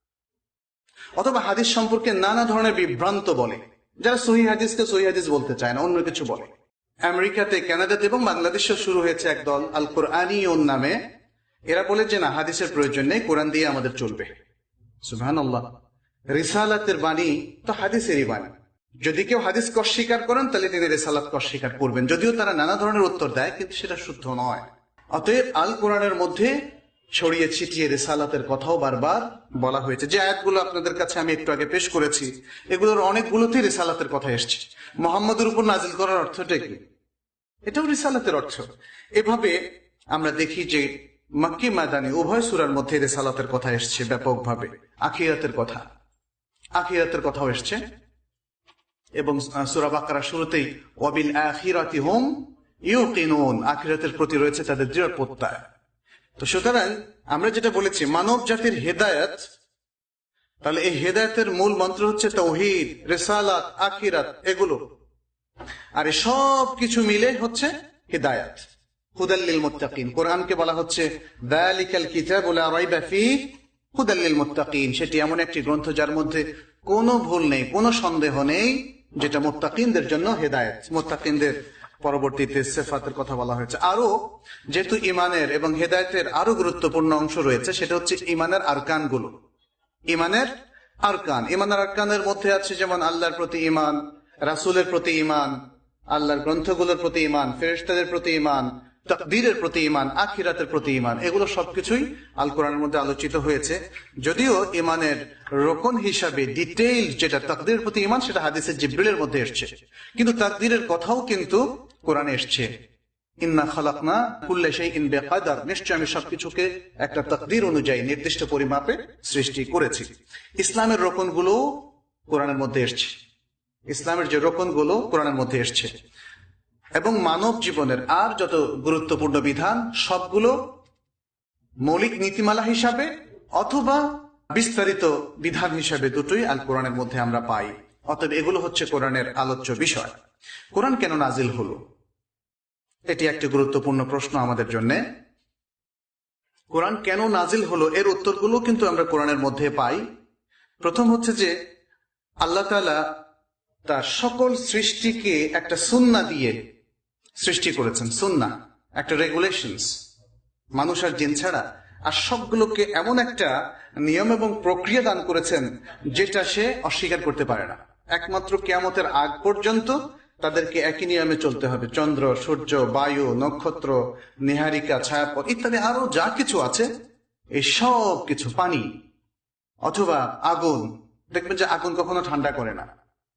অথবা হাদিস সম্পর্কে নানা ধরনের বিভ্রান্ত বলে, যারা সহিহ হাদিসকে সহিহ হাদিস বলতে চায় না, অন্য কিছু বলে। আমেরিকাতে, কানাডাতে এবং বাংলাদেশেও শুরু হয়েছে এক দল আল কোরআনিয়ুন নামে। এরা বলে যে না, হাদিসের প্রয়োজন নেই, কোরআন দিয়ে আমাদের চলবে। সুবহানাল্লাহ। রিসালাতের বাণী তো হাদিসেরই বাণী, যদি কেউ হাদিসকে অস্বীকার করেন তাহলে তিনি রিসালাতকে অস্বীকার করবেন, যদিও তারা নানা ধরনের উত্তর দেয়, কিন্তু সেটা শুদ্ধ নয়। অতএব আল কোরআনের মধ্যে ছড়িয়ে ছিটিয়ে রিসালাতের কথাও বারবার বলা হয়েছে। যে আয়াতগুলো আপনাদের কাছে আমি একটু আগে পেশ করেছি, এগুলোর অনেকগুলোতেই রিসালাতের কথা এসছে। মোহাম্মদের উপর নাজিল করার অর্থটা কি? এটাও রিসালাতের অর্থ। এভাবে আমরা দেখি যে মক্কি মাদানী উভয় সূরার মধ্যে রিসালাতের কথা এসছে ব্যাপকভাবে। আখিরাতের কথা আখিরাতের কথাও এসছে, এবং সূরা বাকারার শুরুতেই ওয়াবিল আখিরাতি হুম ইউকিনুন, আখিরাতের প্রতি রয়েছে তাদের দৃঢ় প্রত্যয়। তো সুতরাং আমরা যেটা বলেছি মানব জাতির হেদায়েত, তাহলে এই হেদায়েতের মূল মন্ত্র হচ্ছে তাওহীদ, রিসালাত, আখিরাত, এগুলো। আর এই সব কিছু মিলে হচ্ছে হেদায়েত। হুদাল লিল মুত্তাকিন, কোরআনকে বলা হচ্ছে যালিকাল কিতাবু লা রাইবা ফীহি হুদাল লিল মুত্তাকিন, সেটি এমন একটি গ্রন্থ যার মধ্যে কোনো ভুল নেই, কোনো সন্দেহ নেই, যেটা মুত্তাকিনদের জন্য হেদায়েত। মুত্তাকিনদের পরবর্তীতে সিফাতের কথা বলা হয়েছে। আরো যেহেতু ইমানের এবং হেদায়েতের আরো গুরুত্বপূর্ণ অংশ রয়েছে, সেটা হচ্ছে ইমানের আরকানগুলো। ইমানের আরকান, ইমানের আরকানের মধ্যে আছে যেমন আল্লাহর প্রতি ইমান, রাসূলের প্রতি ইমান, আল্লাহর গ্রন্থগুলোর প্রতি ইমান, ফেরেশতাদের প্রতি ইমান, তাকদীরের প্রতি ইমান, আখিরাতের প্রতি ইমান, এগুলো সবকিছুই আল কোরআনের মধ্যে আলোচিত হয়েছে। যদিও ইমানের রোকন হিসাবে ডিটেইল যেটা তাকদীরের প্রতি ইমান, সেটা হাদিসে জিবরিলের মধ্যে এসেছে, কিন্তু তাকদীরের কথাও কিন্তু কোরআনে এসেছে। ইন্না খালাকনা কুল্লা শাইইন বিকাদার, নিশ্চয় আমি সবকিছুকে একটা তাকদীর অনুযায়ী নির্দিষ্ট পরিমাপে সৃষ্টি করেছি। ইসলামের রোকনগুলো কোরআনের মধ্যে এসেছে, ইসলামের যে রোকনগুলো কোরআনের মধ্যে এসেছে, এবং মানব জীবনের আর যত গুরুত্বপূর্ণ বিধান সবগুলো মৌলিক নীতিমালা হিসাবে অথবা বিস্তারিত বিধান হিসাবে দুটোই আল কোরআনের মধ্যে আমরা পাই। অতএব এগুলো হচ্ছে কোরআনের আলোচ্য বিষয়। কোরআন কেন নাজিল হলো, এটি একটি গুরুত্বপূর্ণ প্রশ্ন আমাদের জন্য। কোরআন কেন নাজিল হলো এর উত্তরগুলো কিন্তু আমরা কোরআনের মধ্যে পাই। প্রথম হচ্ছে যে আল্লাহ তাআলা তার সকল সৃষ্টিকে একটা সুন্নাহ দিয়ে সৃষ্টি করেছেন। সুন্নাহ একটা রেগুলেশনস, মানুষ আর জিন ছাড়া আর সবগুলোকে এমন একটা নিয়ম এবং প্রক্রিয়া দান করেছেন যেটা সে অস্বীকার করতে পারে না। একমাত্র কিয়ামতের আগ পর্যন্ত তাদেরকে একই নিয়মে চলতে হবে। চন্দ্র, সূর্য, বায়ু, নক্ষত্র, নিহারিকা, ছায়াপথ ইত্যাদি আরো যা কিছু আছে, এই সব কিছু, পানি অথবা আগুন, দেখবেন যে আগুন কখনো ঠান্ডা করে না।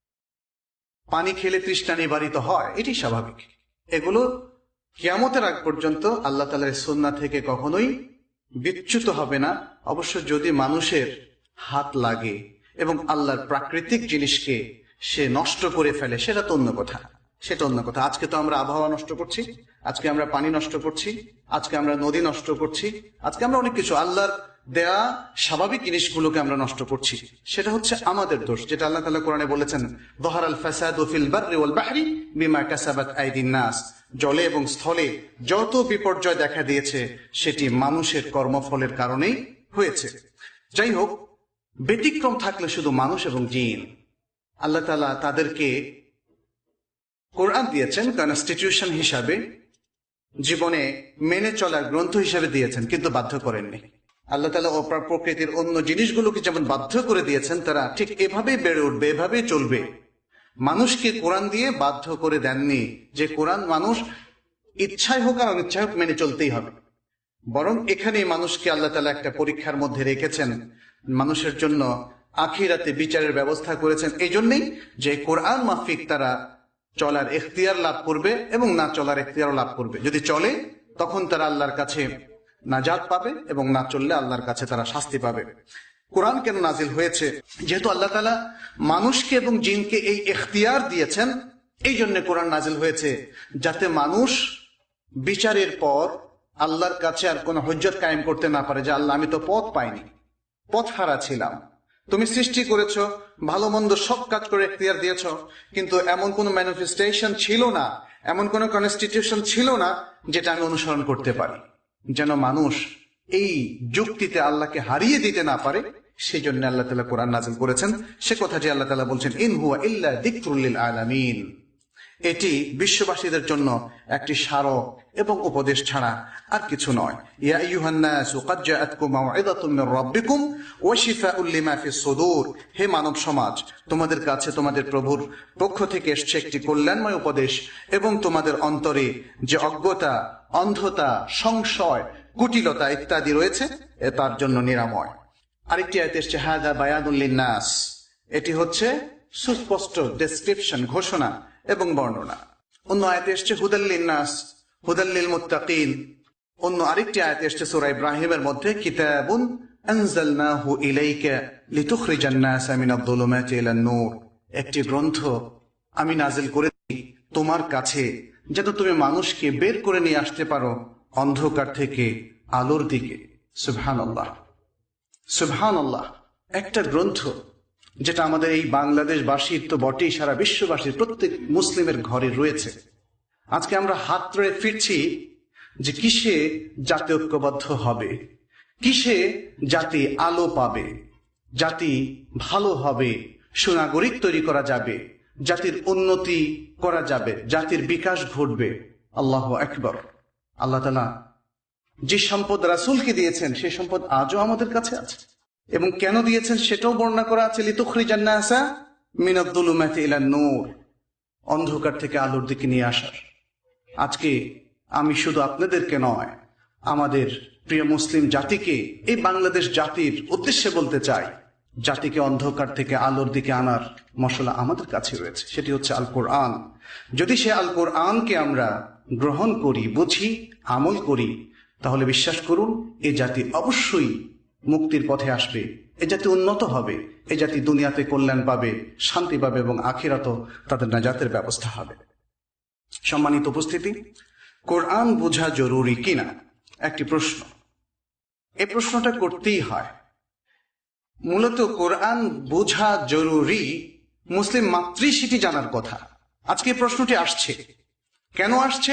পানি খেলে তৃষ্ণা নিবারিত হয়, এটি স্বাভাবিক। এগুলো কিয়ামতের আগ পর্যন্ত আল্লাহ তাআলার সুন্নাহ থেকে কখনোই বিচ্যুত হবে না। অবশ্য যদি মানুষের হাত লাগে এবং আল্লাহর প্রাকৃতিক জিনিসকে সে নষ্ট করে ফেলে, সেটা তো অন্য কথা, সেটা অন্য কথা। আজকে তো আমরা আবহাওয়া নষ্ট করছি, আজকে আমরা পানি নষ্ট করছি, আজকে আমরা নদী নষ্ট করছি, আজকে আমরা অনেক কিছু আল্লাহর দেয়া স্বাভাবিক জিনিসগুলোকে আমরা নষ্ট করছি। সেটা হচ্ছে আমাদের দোষ, যেটা আল্লাহ তাআলা কোরআনে বলেছেন যাহারাল ফাসাদু ফিল বাররি ওয়াল বাহরি বিমা কাসাবাত আইদিন নাস, জলে এবং স্থলে যত বিপর্যয় দেখা দিয়েছে সেটি মানুষের কর্মফলের কারণেই হয়েছে। যাই হোক, ব্যতিক্রম থাকলে শুধু মানুষ এবং জিন। আল্লাহ তাআলা তাদেরকে কোরআন দিয়েছেন কনস্টিটিউশন হিসাবে, জীবনে মেনে চলার গ্রন্থ হিসাবে দিয়েছেন, কিন্তু বাধ্য করেননি। আল্লাহ তাআলা অপর প্রকৃতির অন্য জিনিসগুলোকে যেমন বাধ্য করে দিয়েছেন, তারা ঠিক এভাবেই বেড়ে উঠবে, এভাবেই চলবে। মানুষকে কোরআন দিয়ে বাধ্য করে দেননি যে কোরআন মানুষ ইচ্ছায় হোক আর অনিচ্ছায় হোক মেনে চলতেই হবে। বরং এখানে মানুষকে আল্লাহ তাআলা একটা পরীক্ষার মধ্যে রেখেছেন, মানুষের জন্য আখিরাতে বিচারের ব্যবস্থা করেছেন। এই জন্যই যে কোরআন মাফিক তারা চলার এখতিয়ার লাভ করবে এবং না চলার এখতিয়ার লাভ করবে। যদি চলে তখন তারা আল্লাহর কাছে নাজাত পাবে, এবং না চললে আল্লাহর কাছে তারা শাস্তি পাবে। কোরআন কেন নাজিল হয়েছে? যেহেতু আল্লাহ তাআলা মানুষকে এবং জিনকে এই এখতিয়ার দিয়েছেন, এই জন্য কোরআন নাজিল হয়েছে, যাতে মানুষ বিচারের পর আল্লাহর কাছে আর কোনো হুজ্জত কায়েম করতে না পারে যে আল্লাহ, আমি তো পথ পাইনি, পথ হারা ছিলাম। তুমি সৃষ্টি করেছো, ভালো মন্দ সব কাজ করে এখতিয়ার দিয়েছ, কিন্তু এমন কোন ম্যানিফেস্টেশন ছিল না, এমন কোন কনস্টিটিউশন ছিল না যেটা আমি অনুসরণ করতে পারি, যেন মানুষ এই যুক্তিতে আল্লাহকে হারিয়ে দিতে না পারে। সেই জন্য আল্লাহ তাআলা কোরআন নাযিল করেছেন। সে কথা যে আল্লাহ তাআলা বলছেন ইন হুয়া ইল্লা যিকরুল লিল আলামিন, এটি বিশ্ববাসীদের জন্য একটি স্মারক এবং উপদেশ ছাড়া আর কিছু নয়। ইয়া আইয়ুহান নাসু ক্বাদ জাআতকুম মাউইযাতুম মির রাব্বিকুম ওয়া শিফাউল লিমা ফিস সুদূর, হে মানব সমাজ, তোমাদের কাছে তোমাদের প্রভুর পক্ষ থেকে এসেছে একটি কল্যাণময় উপদেশ এবং তোমাদের অন্তরে যে অজ্ঞতা, অন্ধতা, সংশয়, কুটিলতা ইত্যাদি রয়েছে এ তার জন্য নিরাময়। আরেকটি আয়াতে এসেছে হাযা বায়ানুল লিন্নাস, এটি হচ্ছে সুস্পষ্ট ডেসক্রিপশন, ঘোষণা এবং বর্ণনা। অন্য আয়াতে এসেছে হুদাল লিন্নাস, হুদাল লিল মুত্তাকিন। অন্য আরেকটি আয়াতে এসেছে সূরা ইব্রাহিমের মধ্যে কিতাবুন আনজালনাহু ইলাইকা লিতুখরিজান নাসা মিনাদ যুলুমাতি ইলান নূর, একটি গ্রন্থ আমি নাজিল করেছি তোমার কাছে যাতে তুমি মানুষকে বের করে নিয়ে আসতে পারো অন্ধকার থেকে আলোর দিকে। সুবহানাল্লাহ, সুবহানাল্লাহ। একটা গ্রন্থ যেটা আমাদের এই বাংলাদেশবাসীর তো বটেই, সারা বিশ্ববাসীর প্রত্যেক মুসলিমের ঘরে রয়েছে। আজকে আমরা হাত ধরে ফিরছি যে কিসে জাতি ঐক্যবদ্ধ হবে, কিসে জাতি আলো পাবে, জাতি ভালো হবে, সুনাগরিক তৈরি করা যাবে, জাতির উন্নতি করা যাবে, জাতির বিকাশ ঘটবে। আল্লাহু আকবার। আল্লাহ তাআলা যে সম্পদ রাসূলকে দিয়েছেন সেই সম্পদ আজও আমাদের কাছে আছে এবং কেন দিয়েছেন সেটাও বর্ণনা করা আছে। লিতুখরিজান নাসা মিনাদ যুলুমাতি ইলান নূর, অন্ধকার থেকে আলোর দিকে নিয়ে আসার। আজকে আমি শুধু আপনাদেরকে নয়, আমাদের প্রিয় মুসলিম জাতিকে, এই বাংলাদেশ জাতির উদ্দেশ্যে বলতে চাই, জাতিকে অন্ধকার থেকে আলোর দিকে আনার মশলা আমাদের কাছে রয়েছে, সেটি হচ্ছে আল কোরআন। যদি সে আল কোরআনকে আমরা গ্রহণ করি, বুঝি, আমল করি, তাহলে বিশ্বাস করুন এ জাতি অবশ্যই মুক্তির পথে আসবে, এ জাতি উন্নত হবে, এ জাতি দুনিয়াতে কল্যাণ পাবে, শান্তি পাবে এবং আখিরাতেও তাদের নাজাতের ব্যবস্থা হবে। সম্মানিত উপস্থিতি, কোরআন বোঝা জরুরি কিনা একটি প্রশ্ন, এই প্রশ্নটা করতেই হয়। মূলত কোরআন বোঝা জরুরি, মুসলিম মাত্রই সেটি জানার কথা। আজকে এই প্রশ্নটি আসছে, কেন আসছে?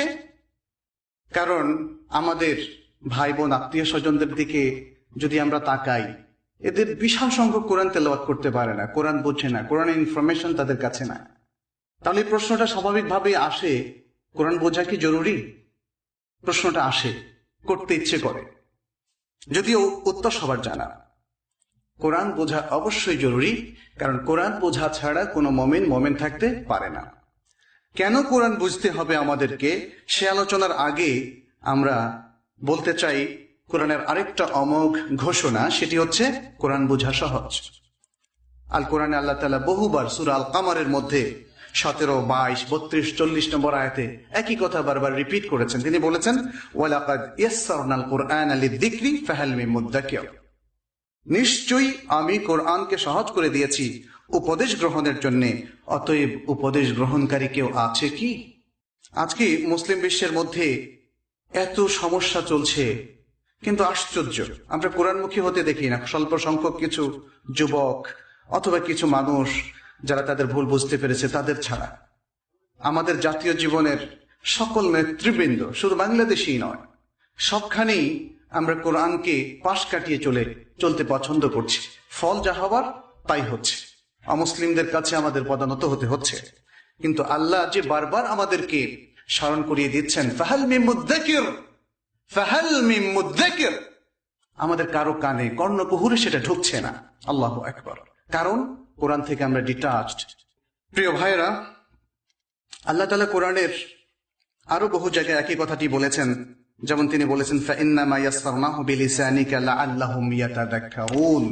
কারণ আমাদের ভাই বোন, আত্মীয় স্বজনদের দিকে যদি আমরা তাকাই, এদের বিশাল সংখ্যক কোরআন তেলাওয়াত করতে পারে না, কোরআন বোঝে না, কোরআনের ইনফরমেশন তাদের কাছে নাই। তাহলে এই প্রশ্নটা স্বাভাবিকভাবে আসে, কোরআন বোঝা কি জরুরি? প্রশ্নটা আসে, করতে ইচ্ছে করে, যদিও উত্তর সবার জানা। কোরআন বোঝা অবশ্যই জরুরি, কারণ কোরআন বোঝা ছাড়া কোনো মুমিন মুমিন থাকতে পারে না। কেন কোরআন বুঝতে হবে আমাদেরকে, সে আলোচনার আগে আমরা বলতে চাই কোরআনের আরেকটা অমোঘ ঘোষণা, সেটি হচ্ছে কোরআন বোঝা সহজ। আল কোরআনে আল্লাহ তাআলা বহুবার সূরা আল কামারের মধ্যে সতেরো, বাইশ, বত্রিশ, চল্লিশ নম্বর আয়াতে একই কথা বারবার রিপিট করেছেন। তিনি বলেছেন ওয়ালাকাদ ইয়াসসারনাল কুরআনা লিযিকরি ফাহাল মিন মুদ্দাকির, নিশ্চয়ই আমি কোরআনকে সহজ করে দিয়েছি উপদেশ গ্রহণের জন্য, অতএব উপদেশ গ্রহণকারী কেউ আছে কি? আজকে মুসলিম বিশ্বের মধ্যে এত সমস্যা চলছে, কিন্তু আশ্চর্য, আমরা কোরআনমুখী হতে দেখি না। স্বল্প সংখ্যক কিছু যুবক অথবা কিছু মানুষ যারা তাদের ভুল বুঝতে পেরেছে, তাদের ছাড়া আমাদের জাতীয় জীবনের সকল নেতৃবৃন্দ, শুধু বাংলাদেশী নয়, সবখানেই আমরা কোরআনকে পাশ কাটিয়ে চলে চলতে পছন্দ করছি। ফল যা হবার তাই হচ্ছে, অমুসলিমদের কাছে আমাদের পদানত হতে হচ্ছে। কিন্তু আল্লাহ যে বারবার আমাদেরকে স্মরণ করিয়ে দিচ্ছেন ফাহাল মিন মুদ্দাকির, ফাহাল মিন মুদ্দাকির, আমাদের কারো কানে, কর্ণকুহুরে সেটা ঢুকছে না। আল্লাহু আকবার। কারণ কোরআন থেকে আমরা ডিটাচড। প্রিয় ভাইরা, আল্লাহ তাআলা কোরআনের আরো বহু জায়গায় একই কথাটি বলেছেন, যেমন তিনি বলেছেন ফাইন্নামা ইয়াসসারনাহু বিলিসানিকা লাআল্লাহুম ইয়াতাযাক্কারুন,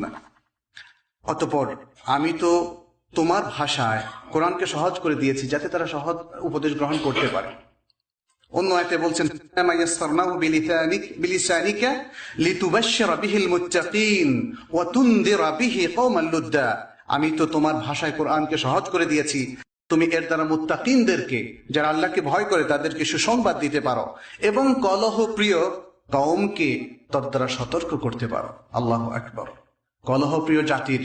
অতঃপর আমি তো তোমার ভাষায় কোরআনকে সহজ করে দিয়েছি যাতে তারা সহজ উপদেশ গ্রহণ করতে পারে। অন্য আয়াতে বলছেন ফাইন্নামা ইয়াসসারনাহু বিলিসানিকা লিতুবাশশিরা বিহিল মুত্তাকিন ওয়া তুনদিরা বিহি কওমান লুদ্দা, আমি তো তোমার ভাষায় কোরআনকে সহজ করে দিয়েছি তুমি এর দ্বারা মুত্তাকিনদেরকে, যারা আল্লাহকে ভয় করে, তাদেরকে সুসংবাদ দিতে পারো এবং কলহ প্রিয় কওমকে তদ দ্বারা সতর্ক করতে পারো। আল্লাহু আকবার। কলহ প্রিয় জাতির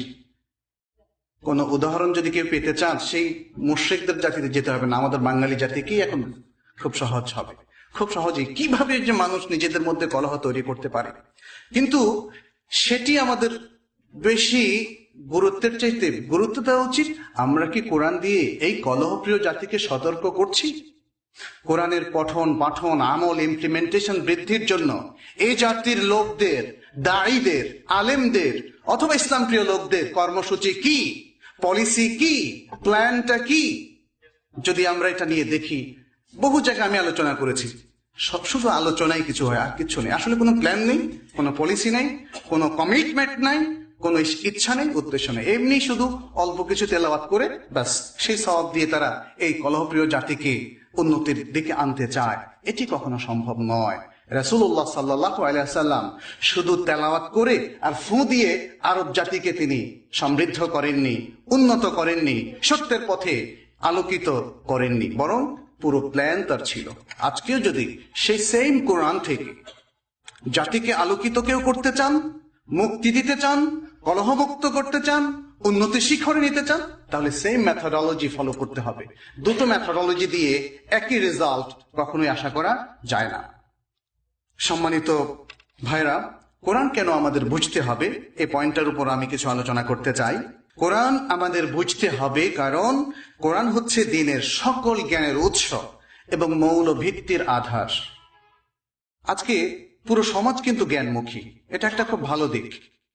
কোন উদাহরণ যদি কেউ পেতে চান, সেই মুশরিকদের জাতিতে যেতে হবে না, আমাদের বাঙালি জাতিকেই এখন খুব সহজ হবে। খুব সহজেই কিভাবে যে মানুষ নিজেদের মধ্যে কলহ তৈরি করতে পারে, কিন্তু সেটি আমাদের বেশি গুরুত্বের চাইতে গুরুত্ব দেওয়া উচিত আমরা কি কোরআন দিয়ে এই কলহপ্রিয় জাতিকে সতর্ক করছি? কোরআনের পঠন পাঠন আমল ইমপ্লিমেন্টেশন বৃদ্ধির জন্য এই জাতির লোকদের, দায়ীদের, আলেমদের অথবা ইসলাম প্রিয় লোকদের কর্মসূচি কি, পলিসি কি, প্ল্যানটা কি? যদি আমরা এটা নিয়ে দেখি, বহু জায়গায় আমি আলোচনা করেছি, সব শুধু আলোচনায় কিছু হয়, আর কিছু নেই। আসলে কোনো প্ল্যান নেই, কোনো পলিসি নেই, কোনো কমিটমেন্ট নাই, কোনো ইচ্ছা নেই, উদ্দেশ্য নেই। এমনি শুধু অল্প কিছু তেলাওয়াত করে ব্যাস সেই সওয়াব দিয়ে তারা এই কলহপ্রিয় জাতিকে উন্নতির দিকে আনতে চায়। এটি কখনো সম্ভব নয়। রাসূলুল্লাহ সাল্লাল্লাহু আলাইহি ওয়াসাল্লাম শুধু তেলাওয়াত করে আর ফু দিয়ে আরব জাতিকে তিনি সমৃদ্ধ করেননি, উন্নত করেননি, সত্যের পথে আলোকিত করেননি, বরং পুরো প্ল্যান তার ছিল। আজকেও যদি সেই সেম কোরআন থেকে জাতিকে আলোকিত কেউ করতে চান, মুক্তি দিতে চান, কলহমুক্ত করতে চান, উন্নতি শিখরে নিতে চান, তাহলে সেম মেথডোলজি ফলো করতে হবে। দুটো মেথডোলজি দিয়ে একই রেজাল্ট কখনোই আশা করা যায় না। সম্মানিত ভাইরা, কোরআন কেন আমাদের বুঝতে হবে, এই পয়েন্টটার উপর আমি কিছু আলোচনা করতে চাই। কোরআন আমাদের বুঝতে হবে কারণ কোরআন হচ্ছে দ্বীনের সকল জ্ঞানের উৎস এবং মৌল ভিত্তির আধার। আজকে পুরো সমাজ কিন্তু জ্ঞানমুখী, এটা একটা খুব ভালো দিক।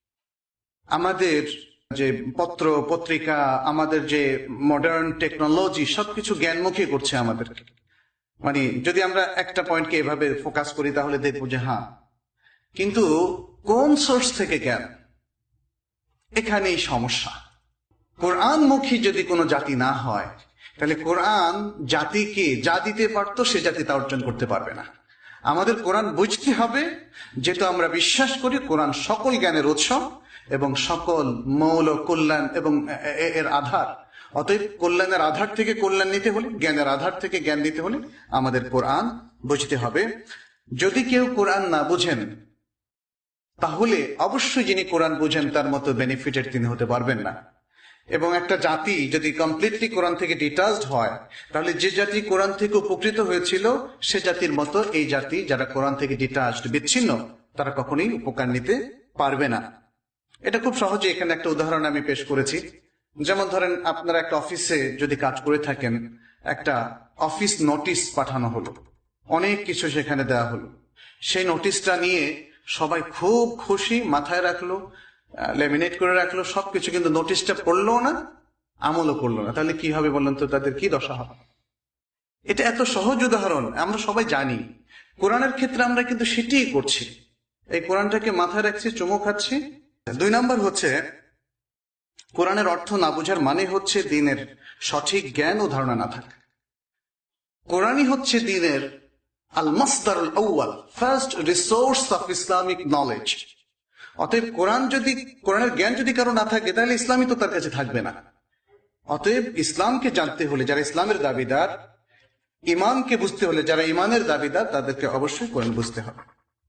আমাদের যে পত্র পত্রিকা, আমাদের যে মডার্ন টেকনোলজি, সবকিছু জ্ঞানমুখী করছে আমাদেরকে। মানে যদি আমরা একটা পয়েন্টকে এভাবে ফোকাস করি তাহলে দেখবো যে হ্যাঁ, কিন্তু কোন সোর্স থেকে জ্ঞান, এখানেই সমস্যা। কোরআনমুখী যদি কোনো জাতি না হয়, তাহলে কোরআন জাতিকে যা দিতে পারতো সে জাতি তা অর্জন করতে পারবে না। আমাদের কোরআন বুঝতে হবে, যেহেতু আমরা বিশ্বাস করি কোরআন সকল জ্ঞানের উৎস এবং সকল মৌল কল্যাণ এবং এর আধার। অতএব কল্যাণের আধার থেকে কল্যাণ নিতে হলে, জ্ঞানের আধার থেকে জ্ঞান নিতে হলে আমাদের কোরআন বুঝতে হবে। যদি কেউ কোরআন না বুঝেন, তাহলে অবশ্যই যিনি কোরআন বুঝেন তার মতো বেনিফিটেড তিনি হতে পারবেন না। এবং একটা জাতি যদি কমপ্লিটলি কোরআন থেকে ডিটাচড হয়, তাহলে যে জাতি কোরআন থেকে উপকৃত হয়েছিল সে জাতির মতো এই জাতি যারা কোরআন থেকে ডিটাচড, বিচ্ছিন্ন, তারা কখনোই উপকার নিতে পারবে না। এটা খুব সহজে এখানে একটা উদাহরণ আমি পেশ করেছি। যেমন ধরেন, আপনারা একটা অফিসে যদি কাজ করে থাকেন, একটা অফিস নোটিশ পাঠানো হলো, অনেক কিছু সেখানে দেওয়া হলো। সেই নোটিশটা নিয়ে সবাই খুব খুশি, মাথায় রাখলো, লেমিনেট করে রাখলো সবকিছু, কিন্তু নোটিশটা পড়লো না, আমলও করলো না। তাহলে কি হবে বললেন তো, তাদের কি দশা হবে? এটা এত সহজ উদাহরণ, আমরা সবাই জানি। কোরআনের ক্ষেত্রে আমরা কিন্তু সেটাই করছি, এই কোরআনটাকে মাথায় রাখছি, চুমো খাচ্ছি। দুই নাম্বার হচ্ছে, কোরআনের অর্থ না বোঝার মানে হচ্ছে দ্বীনের সঠিক জ্ঞান ও ধারণা না থাকা। কোরআনই হচ্ছে দ্বীনের আল মাসদার আল আউয়াল, first resource of Islamic knowledge. অতএব কোরআন যদি, কোরআনের জ্ঞান যদি কারো না থাকে, তাহলে ইসলামই তো তার কাছে থাকবে না। অতএব ইসলামকে জানতে হলে যারা ইসলামের দাবিদার, ইমানকে বুঝতে হলে যারা ইমানের দাবিদার, তাদেরকে অবশ্যই কোরআন বুঝতে হবে।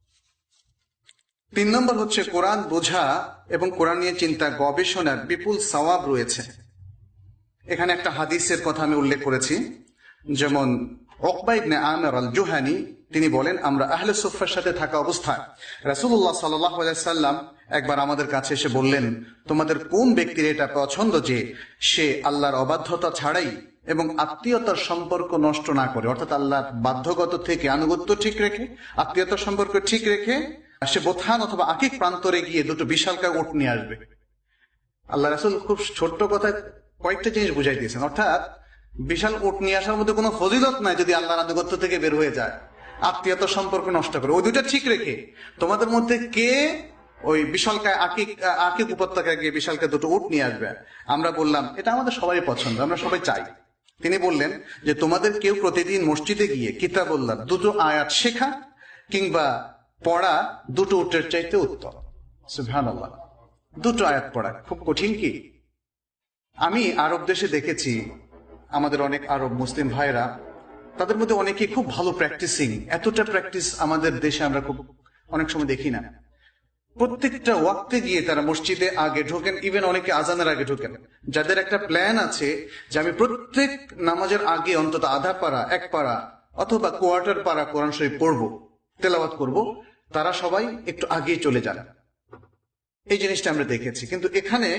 তিন নম্বর হচ্ছে, কোরআন বোঝা এবং কোরআন নিয়ে চিন্তা গবেষণার বিপুল সওয়াব রয়েছে। এখানে একটা হাদিসের কথা আমি উল্লেখ করেছি, যেমন উকবা ইবনে আমির আল জুহানি তিনি বলেন, আমরা আহলে সুফফার সাথে থাকা অবস্থায় রাসূলুল্লাহ সাল্লাল্লাহু আলাইহি সাল্লাম একবার আমাদের কাছে এসে বললেন, তোমাদের কোন ব্যক্তির এটা পছন্দ যে সে আল্লাহর অবাধ্যতা ছাড়াই এবং আত্মীয়তার সম্পর্ক নষ্ট না করে, অর্থাৎ আল্লাহর বাধ্যগত থেকে আনুগত্য ঠিক রেখে, আত্মীয়তার সম্পর্ক ঠিক রেখে সে বোথান অথবা আকিক প্রান্তরে গিয়ে দুটো বিশালকায় উট নিয়ে আসবে। আল্লাহ রাসূল খুব ছোট্ট কথায় কয়েকটা জিনিস বুঝাই দিয়েছেন, অর্থাৎ বিশাল উট নিয়ে আসার মধ্যে কোনো ফজিলত নাই যদি আল্লাহর আনুগত্য থেকে বের হয়ে যায়, আত্মীয়তার সম্পর্ক নষ্ট করে। ওই দুটা ঠিক রেখে তোমাদের মধ্যে কে ওই বিশালকায় আকিক আকিক উপত্যকায় গিয়ে বিশালকায় দুটো উট নিয়ে আসবে? আমরা বললাম এটা আমাদের সবাই পছন্দ, আমরা সবাই চাই। তিনি বললেন যে তোমাদের কেউ প্রতিদিন মসজিদে গিয়ে কিতাবুল্লাহ দুটো আয়াত শেখা কিংবা পড়া দুটো উটের চাইতে উত্তম। সুবহানাল্লাহ, দুটো আয়াত পড়া খুব কঠিন কি? আমি আরব দেশে দেখেছি, আমাদের অনেক আরব মুসলিম ভাইরা, তাদের মধ্যে অনেকে খুব ভালো প্র্যাকটিসিং, এতটা প্র্যাকটিস আমাদের দেশে আমরা খুব অনেক সময় দেখি না। প্রত্যেকটা ওয়াক্তে গিয়ে তারা মসজিদে আগে ঢোকেন, ইভেন অনেকে আজানের আগে ঢোকেন। যাদের একটা প্ল্যান আছে যে আমি প্রত্যেক নামাজের আগে অন্তত আধা পারা, এক পারা অথবা কোয়ার্টার পারা কোরআন শরীফ পড়বো, তেলাওয়াত করব, তারা সবাই একটু আগেই চলে যান। এই জিনিসটা আমরা দেখেছি। কিন্তু এখানে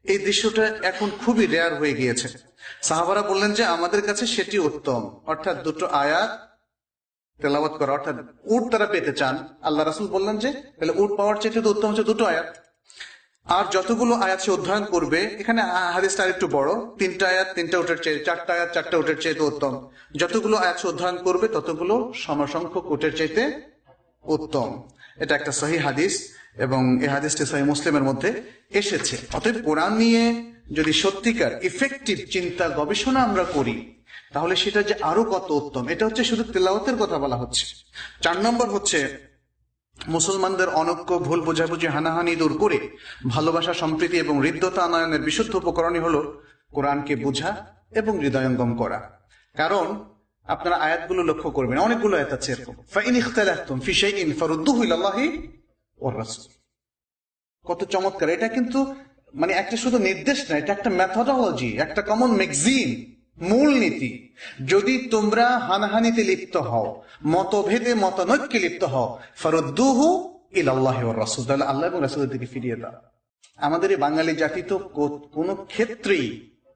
এই দৃশ্যটা এখন খুবই রেয়ার হয়ে গিয়েছে। সাহাবারা বললেন যে আমাদের কাছে সেটি উত্তম, অর্থাৎ দুটো আয়াত তেলাওয়াত করা, অর্থাৎ উট তারা পেতে চান। আল্লাহ রাসূল বললেন যে তাহলে উট পাওয়ার চেয়ে তো উত্তম হচ্ছে দুটো আয়াত। আর যতগুলো আয়াত সে অধ্যয়ন করবে, এখানে হাদিসটা আরেকটু বড়, তিনটা আয়াত তিনটা উটের চেয়ে, চারটা আয়াত চারটা উটের চেয়ে তো উত্তম। যতগুলো আয়াত সে অধ্যয়ন করবে ততগুলো সমসংখ্যক উটের চাইতে উত্তম। এটা একটা সহিহ হাদিস এবং এই হাদিসটি সহিহ মুসলিমের মধ্যে এসেছে। অতএব কোরআন নিয়ে যদি সত্যিকার ইফেক্টিভ চিন্তা গবেষণা আমরা করি তাহলে সেটা যে আরো কত উত্তম। এটা হচ্ছে শুধু তেলাওয়াতের কথা বলা হচ্ছে। চার নম্বর হচ্ছে মুসলমানদের অনৈক্য, ভুল বোঝাবুঝি, হানাহানি দূর করে ভালোবাসা, সম্প্রীতি এবং হৃদ্যতা আনয়নের বিশুদ্ধ উপকরণই হলো কোরআনকে বোঝা এবং হৃদয়ঙ্গম করা। কারণ আপনারা আয়াতগুলো লক্ষ্য করবেন, অনেকগুলো আয়াত আছে এরকম, ফাইন ইখতালাফতুম ফি শাইইন ফারুদ্দুহু ইলাল্লাহি ওয়ার রাসূল। কত চমৎকার! এটা কিন্তু মানে একটা শুধু নির্দেশ না, এটা একটা মেথোডোলজি, একটা কমন ম্যাগাজিন, মূল নীতি। যদি তোমরা হানাহানিতে লিপ্ত হও, মতভেদে মতানৈক্যে লিপ্ত হও, ফারুদ্দুহু ইলাল্লাহি ওয়ার রাসূল, তাহলে আল্লাহ এবং রাসূলের দিকে ফিরিয়ে দাও। আমাদের এই বাঙালি জাতি তো কোন ক্ষেত্রেই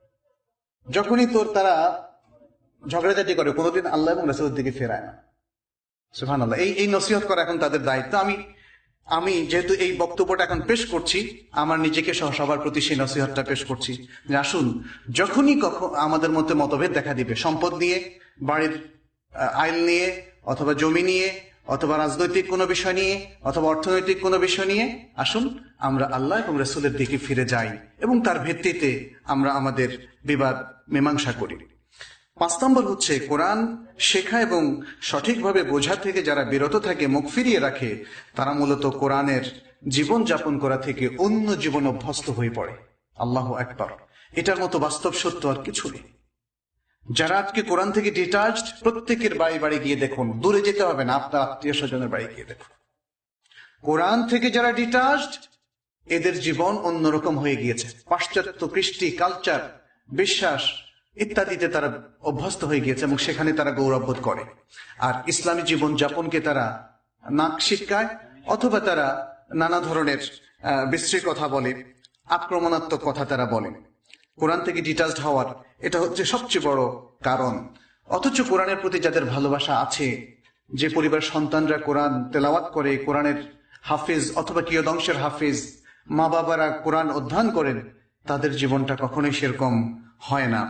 যখনই তোর তারা ঝগড়াঝাটি করে কোনোদিন আল্লাহ এবং রাসূলের দিকে ফেরায় না। সুবহানাল্লাহ। এই এই নসিহত করা এখন তাদের দায়িত্ব। আমি আমি যেহেতু এই বক্তব্যটা এখন পেশ করছি, আমার নিজেকে সহ সবার প্রতি সেই নসিহতটা পেশ করছি যে আসুন, যখনই কখন আমাদের মধ্যে মতভেদ দেখা দিবে, সম্পদ নিয়ে, বাড়ির আইন নিয়ে, অথবা জমি নিয়ে, অথবা রাজনৈতিক কোনো বিষয় নিয়ে, অথবা অর্থনৈতিক কোনো বিষয় নিয়ে, আসুন আমরা আল্লাহ এবং রাসূলের দিকে ফিরে যাই এবং তার ভিত্তিতে আমরা আমাদের বিবাদ মীমাংসা করি। পাঁচ নম্বর হচ্ছে কোরআন শেখা এবং সঠিকভাবে বোঝা থেকে যারা বিরত থাকে, মুখ ফিরিয়ে রাখে, তারা মূলত কোরআনের জীবন যাপন করা থেকে অন্য জীবন অভ্যস্ত হয়ে পড়ে। আল্লাহু আকবার! এটার মতো বাস্তব সত্য আর কিছু নেই। যারা আজকে কোরআন থেকে ডিটাচড, প্রত্যেকের বাড়ি বাড়ি গিয়ে দেখুন, দূরে যেতে হবে না, আপনার আত্মীয় স্বজনের বাড়ি গিয়ে দেখুন। কোরআন থেকে যারা ডিটাচড, এদের জীবন অন্যরকম হয়ে গিয়েছে। পাশ্চাত্য কৃষ্টি, কালচার, বিশ্বাস ইত্যাদিতে তারা অভ্যস্ত হয়ে গিয়েছে এবং সেখানে তারা গৌরববোধ করে। আর ইসলামী জীবন যাপনকে তারা নাক শিটকায়, অথবা তারা নানা ধরনের বিশ্রী কথা বলে, আক্রমণাত্মক কথা তারা বলে। কোরআন থেকে ডিটাচড হওয়ার এটা হচ্ছে সবচেয়ে বড় কারণ। অথচ কোরআনের প্রতি যাদের ভালোবাসা আছে, যে পরিবার সন্তানরা কোরআন তেলাওয়াত করে, কোরআনের হাফিজ অথবা কিয়দংশের হাফিজ, মা বাবারা কোরআন অধ্যয়ন করেন, তাদের জীবনটা কখনোই সেরকম হয় না।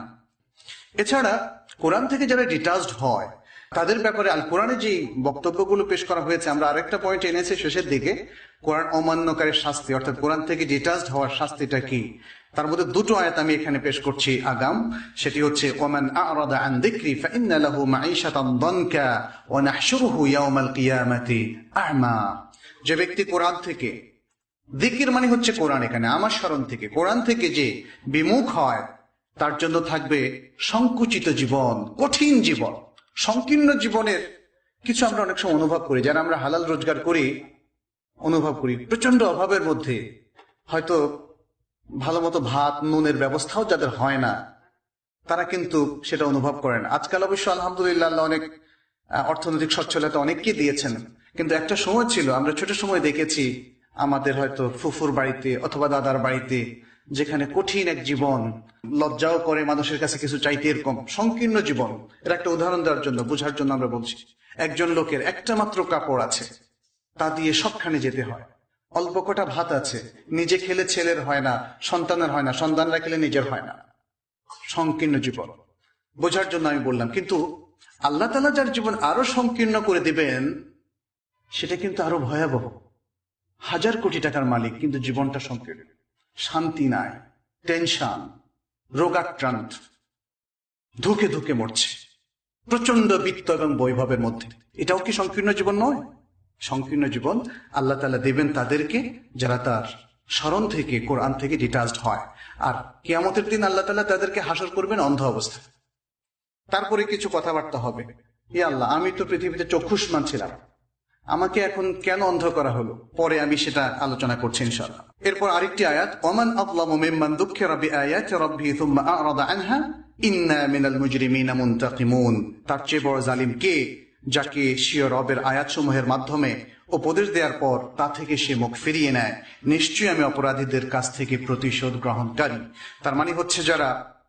এছাড়া কোরআন থেকে যারা ডিটাচড হয় তাদের ব্যাপারে আল কোরআনে যে বক্তব্যগুলো পেশ করা হয়েছে, আমরা আরেকটা পয়েন্ট এনেছি শেষের দিকে, কোরআন অমান্যকারীর শাস্তি, অর্থাৎ কোরআন থেকে ডিটাচড হওয়ার শাস্তিটা কি। তার মধ্যে দুটো আয়াত আমি এখানে পেশ করছি আগাম। সেটি হচ্ছে ওমান আ'রাদা আন যিকরি ফাইন্না লাহু মাঈশাতান দানকা ওয়া নাহশুরুহু ইয়াওমাল কিয়ামাতি আ'মা। যে ব্যক্তি কোরআন থেকে, যিকির মানে হচ্ছে কোরআন, এখানে আমার স্মরণ থেকে, কোরআন থেকে যে বিমুখ হয়, তার জন্য থাকবে সংকুচিত জীবন, কঠিন জীবন, সংকীর্ণ জীবনের কিছু আমরা অনেক সময় অনুভব করি। যারা আমরা হালাল রোজগার করি, অনুভব করি প্রচন্ড অভাবের মধ্যে, হয়তো ভালো মতো ভাত নুনের ব্যবস্থাও যাদের হয় না, তারা কিন্তু সেটা অনুভব করেন। আজকাল অবশ্য আলহামদুলিল্লাহ আল্লাহ অনেক অর্থনৈতিক সচ্ছলতা অনেককে দিয়েছেন, কিন্তু একটা সময় ছিল, আমরা ছোট সময় দেখেছি আমাদের হয়তো ফুফুর বাড়িতে অথবা দাদার বাড়িতে, যেখানে কঠিন এক জীবন, লজ্জাও করে মানুষের কাছে কিছু চাইতে, এরকম সংকীর্ণ জীবন। এর একটা উদাহরণ দেওয়ার জন্য, বোঝার জন্য আমরা বলছি। একজন লোকের একটা মাত্র কাপড় আছে, তা দিয়ে সবখানে যেতে হয়। অল্প কটা ভাত আছে, নিজে খেলে ছেলের হয় না, সন্তানের হয় না, সন্তানরা খেলে নিজের হয় না। সংকীর্ণ জীবন, বোঝার জন্য আমি বললাম। কিন্তু আল্লাহ তাআলা যার জীবন আরো সংকীর্ণ করে দিবেন, সেটা কিন্তু আরো ভয়াবহ। হাজার কোটি টাকার মালিক, কিন্তু জীবনটা সংকীর্ণ, শান্তি নাই, টেনশন, রোগাক্রান্ত, ধুকে ধুকে মরছে, প্রচন্ড বিত্ত এবং বৈভবের মধ্যে। এটাও কি সংকীর্ণ জীবন নয়? সংকীর্ণ জীবন আল্লাহ তাআলা দেবেন তাদেরকে যারা তার স্মরণ থেকে, কোরআন থেকে ডিটাচড হয়। আর কিয়ামতের দিন আল্লাহ তাআলা তাদেরকে হাসর করবেন অন্ধ অবস্থায়। তারপরে কিছু কথাবার্তা হবে, ইয়া আল্লাহ, আমি তো পৃথিবীতে চক্ষুষ্মান ছিলাম, আমাকে এখন কেন অন্ধ করা হলো? পরে আমি সেটা আলোচনা করছি ইনশাআল্লাহ। এরপর আরেকটি আয়াত, ওমান আযলামু মিম্মান যুক্কিরা বিআয়াতি রাব্বিহি সুম্মা আ'রাদা আনহা ইন্না মিনাল মুজরিমিনা মুনতাকিমুন। তার চেয়ে বড় জালিম কে, যাকে স্বীয় রবের আয়াতসমূহের মাধ্যমে উপদেশ দেওয়ার পর তা থেকে সে মুখ ফিরিয়ে নেয়, নিশ্চয়ই আমি অপরাধীদের কাছ থেকে প্রতিশোধ গ্রহণকারী। তার মানে হচ্ছে যারা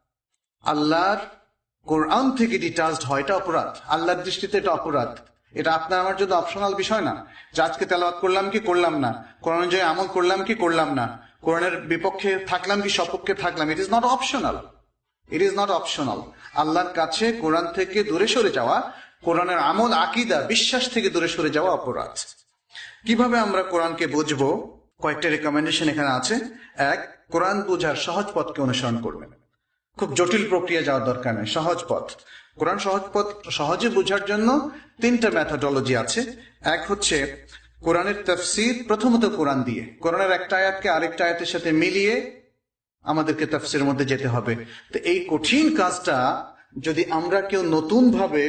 আল্লাহর কোরআন থেকে ডিটাচড হয়, এটা অপরাধ। আল্লাহর দৃষ্টিতে এটা অপরাধ। এটা আপনার আমার জন্য অপশনাল বিষয় না যে আজকে তেলাওয়াত করলাম কি করলাম না, কোরআন অনুযায়ী আমল করলাম কি করলাম না, কোরআনের বিপক্ষে থাকলাম কি সপক্ষে থাকলাম। It is not optional, it is not optional. আল্লাহর কাছে কোরআন থেকে দূরে সরে যাওয়া, কোরআনের আমল, আকীদা, বিশ্বাস থেকে দূরে সরে যাওয়া অপরাধ। কিভাবে আমরা কোরআনকে বুঝবো? কয়েকটা রেকমেন্ডেশন এখানে আছে। এক, কোরআন বোঝার সহজ পথকে অনুসরণ করবেন। খুব জটিল প্রক্রিয়া যাওয়ার দরকার নেই, সহজ পথ। কোরআন সহজ পথ সহজে বোঝার জন্য তিনটা মেথোডোলজি আছে। এক হচ্ছে কোরআনের তাফসীর, প্রথমত কোরআন দিয়ে, কোরআনের একটা আয়াতকে আরেকটা আয়াতের সাথে মিলিয়ে আমাদেরকে তাফসীরের মধ্যে যেতে হবে। তো এই কঠিন কাজটা যদি আমরা কেউ নতুন ভাবে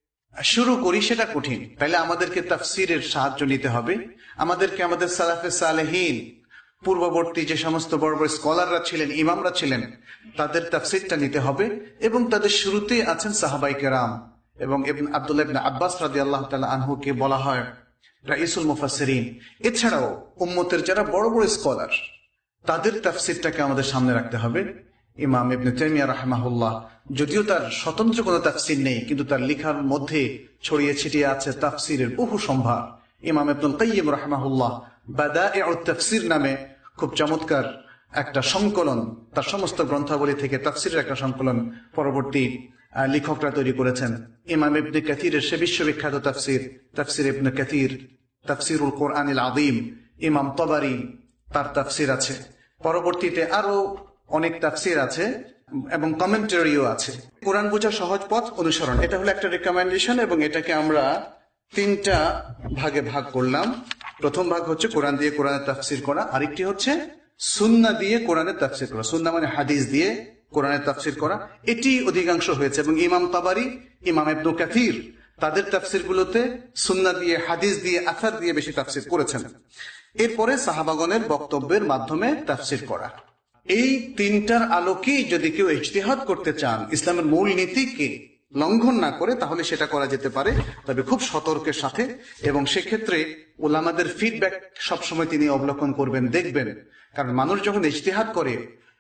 শুরু করি সেটা কঠিন, তাহলে আমাদেরকে তাফসীরের সাহায্য নিতে হবে। আমাদেরকে আমাদের সালাফে সালেহীন, পূর্ববর্তী যে সমস্ত বড় বড় স্কলাররা ছিলেন, ইমামরা ছিলেন, তাদের তাফসীরটা নিতে হবে। এবং তাদের শুরুতে আছেন সাহাবায়ে কেরাম, এবং ইবনে আব্দুল্লাহ ইবনে আব্বাস রাদিয়াল্লাহু তাআলা আনহুকে বলা হয় রাইসুল মুফাসসিরিন। এছাড়াও উম্মতের যারা বড় বড় স্কলার, তাদের তাফসীরটাকে আমাদের সামনে রাখতে হবে। ইমাম ইবনে তাইমিয়া রাহিমাহুল্লাহ, যদিও তার স্বতন্ত্র কোনো তাফসীর নেই, কিন্তু তার লেখার মধ্যে ছড়িয়ে ছিটিয়ে আছে তাফসীরের বহু সম্ভার। ইমাম ইবনুল কাইয়্যিম রাহিমাহুল্লাহ বাদাইউত তাফসীর নামে খুব চমৎকার একটা সংকলন, তার সমস্ত গ্রন্থাবলী থেকে তাফসীরের একটা সংকলন পরবর্তী লেখকরা তৈরি করেছেন। ইমাম ইবনে কাসিরের সে বিশ্ববিখ্যাত তাফসীর, তাফসীর ইবনে কাসির, তাফসীরুল কোরআনিল আযীম। ইমাম তাবারি, তার তাফসীর আছে। পরবর্তীতে আরো অনেক তাফসীর আছে এবং কমেন্টারিও আছে। কোরআন বোঝার সহজ পথ অনুসরণ, এটা হলো একটা রেকমেন্ডেশন, এবং এটাকে আমরা তিনটা ভাগে ভাগ করলাম। প্রথম ভাগ হচ্ছে কোরআন দিয়ে কোরআনের তাফসীর করা, আরেকটি হচ্ছে সুন্নাহ দিয়ে কোরআনের তাফসীর করা। সুন্নাহ মানে হাদিস দিয়ে কোরআনের তাফসীর করা, এটি অধিকাংশ হয়েছে। এবং ইমাম তাবারি, ইমাম ইবনে কাসির তাদের তাফসীরগুলোতে সুন্নাহ দিয়ে, হাদিস দিয়ে, আসার দিয়ে বেশি তাফসীর করেছেন। এরপরে সাহাবাগণের বক্তব্যের মাধ্যমে তাফসীর করা। এই তিনটার আলোকেই যদি কেউ ইজতিহাদ করতে চান, ইসলামের মূল নীতিকে লঙ্ঘন না করে, তাহলে সেটা করা যেতে পারে, তবে খুব সতর্কের সাথে। এবং সেক্ষেত্রে উলামাদের ফিডব্যাক সবসময় তিনি অবলোকন করবেন, দেখবেন। কারণ মানুষ যখন ইজতিহাদ করে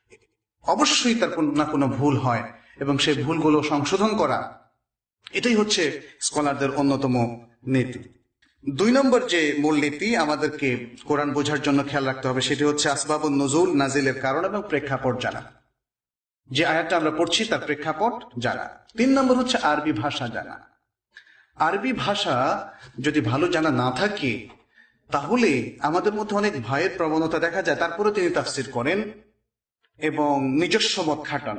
অবশ্যই তার কোনো না কোনো ভুল হয়, এবং সেই ভুলগুলো সংশোধন করা, এটাই হচ্ছে স্কলারদের অন্যতম নীতি। দুই নম্বর যে মূলনীতি আমাদেরকে কোরআন বোঝার জন্য খেয়াল রাখতে হবে, সেটি হচ্ছে আসবাবুন নুজুল, নাজিলের কারণ এবং প্রেক্ষাপট জানা। যে আয়াতটা আমরা পড়ছি তার প্রেক্ষাপট জানা। তিন নম্বর হচ্ছে আরবি ভাষা জানা। আরবি ভাষা যদি ভালো জানা না থাকে, তাহলে আমাদের মধ্যে অনেক ভয়ের প্রবণতা দেখা যায়। তারপরে তিনি তাফসীর করেন এবং নিজস্ব মত খাটান।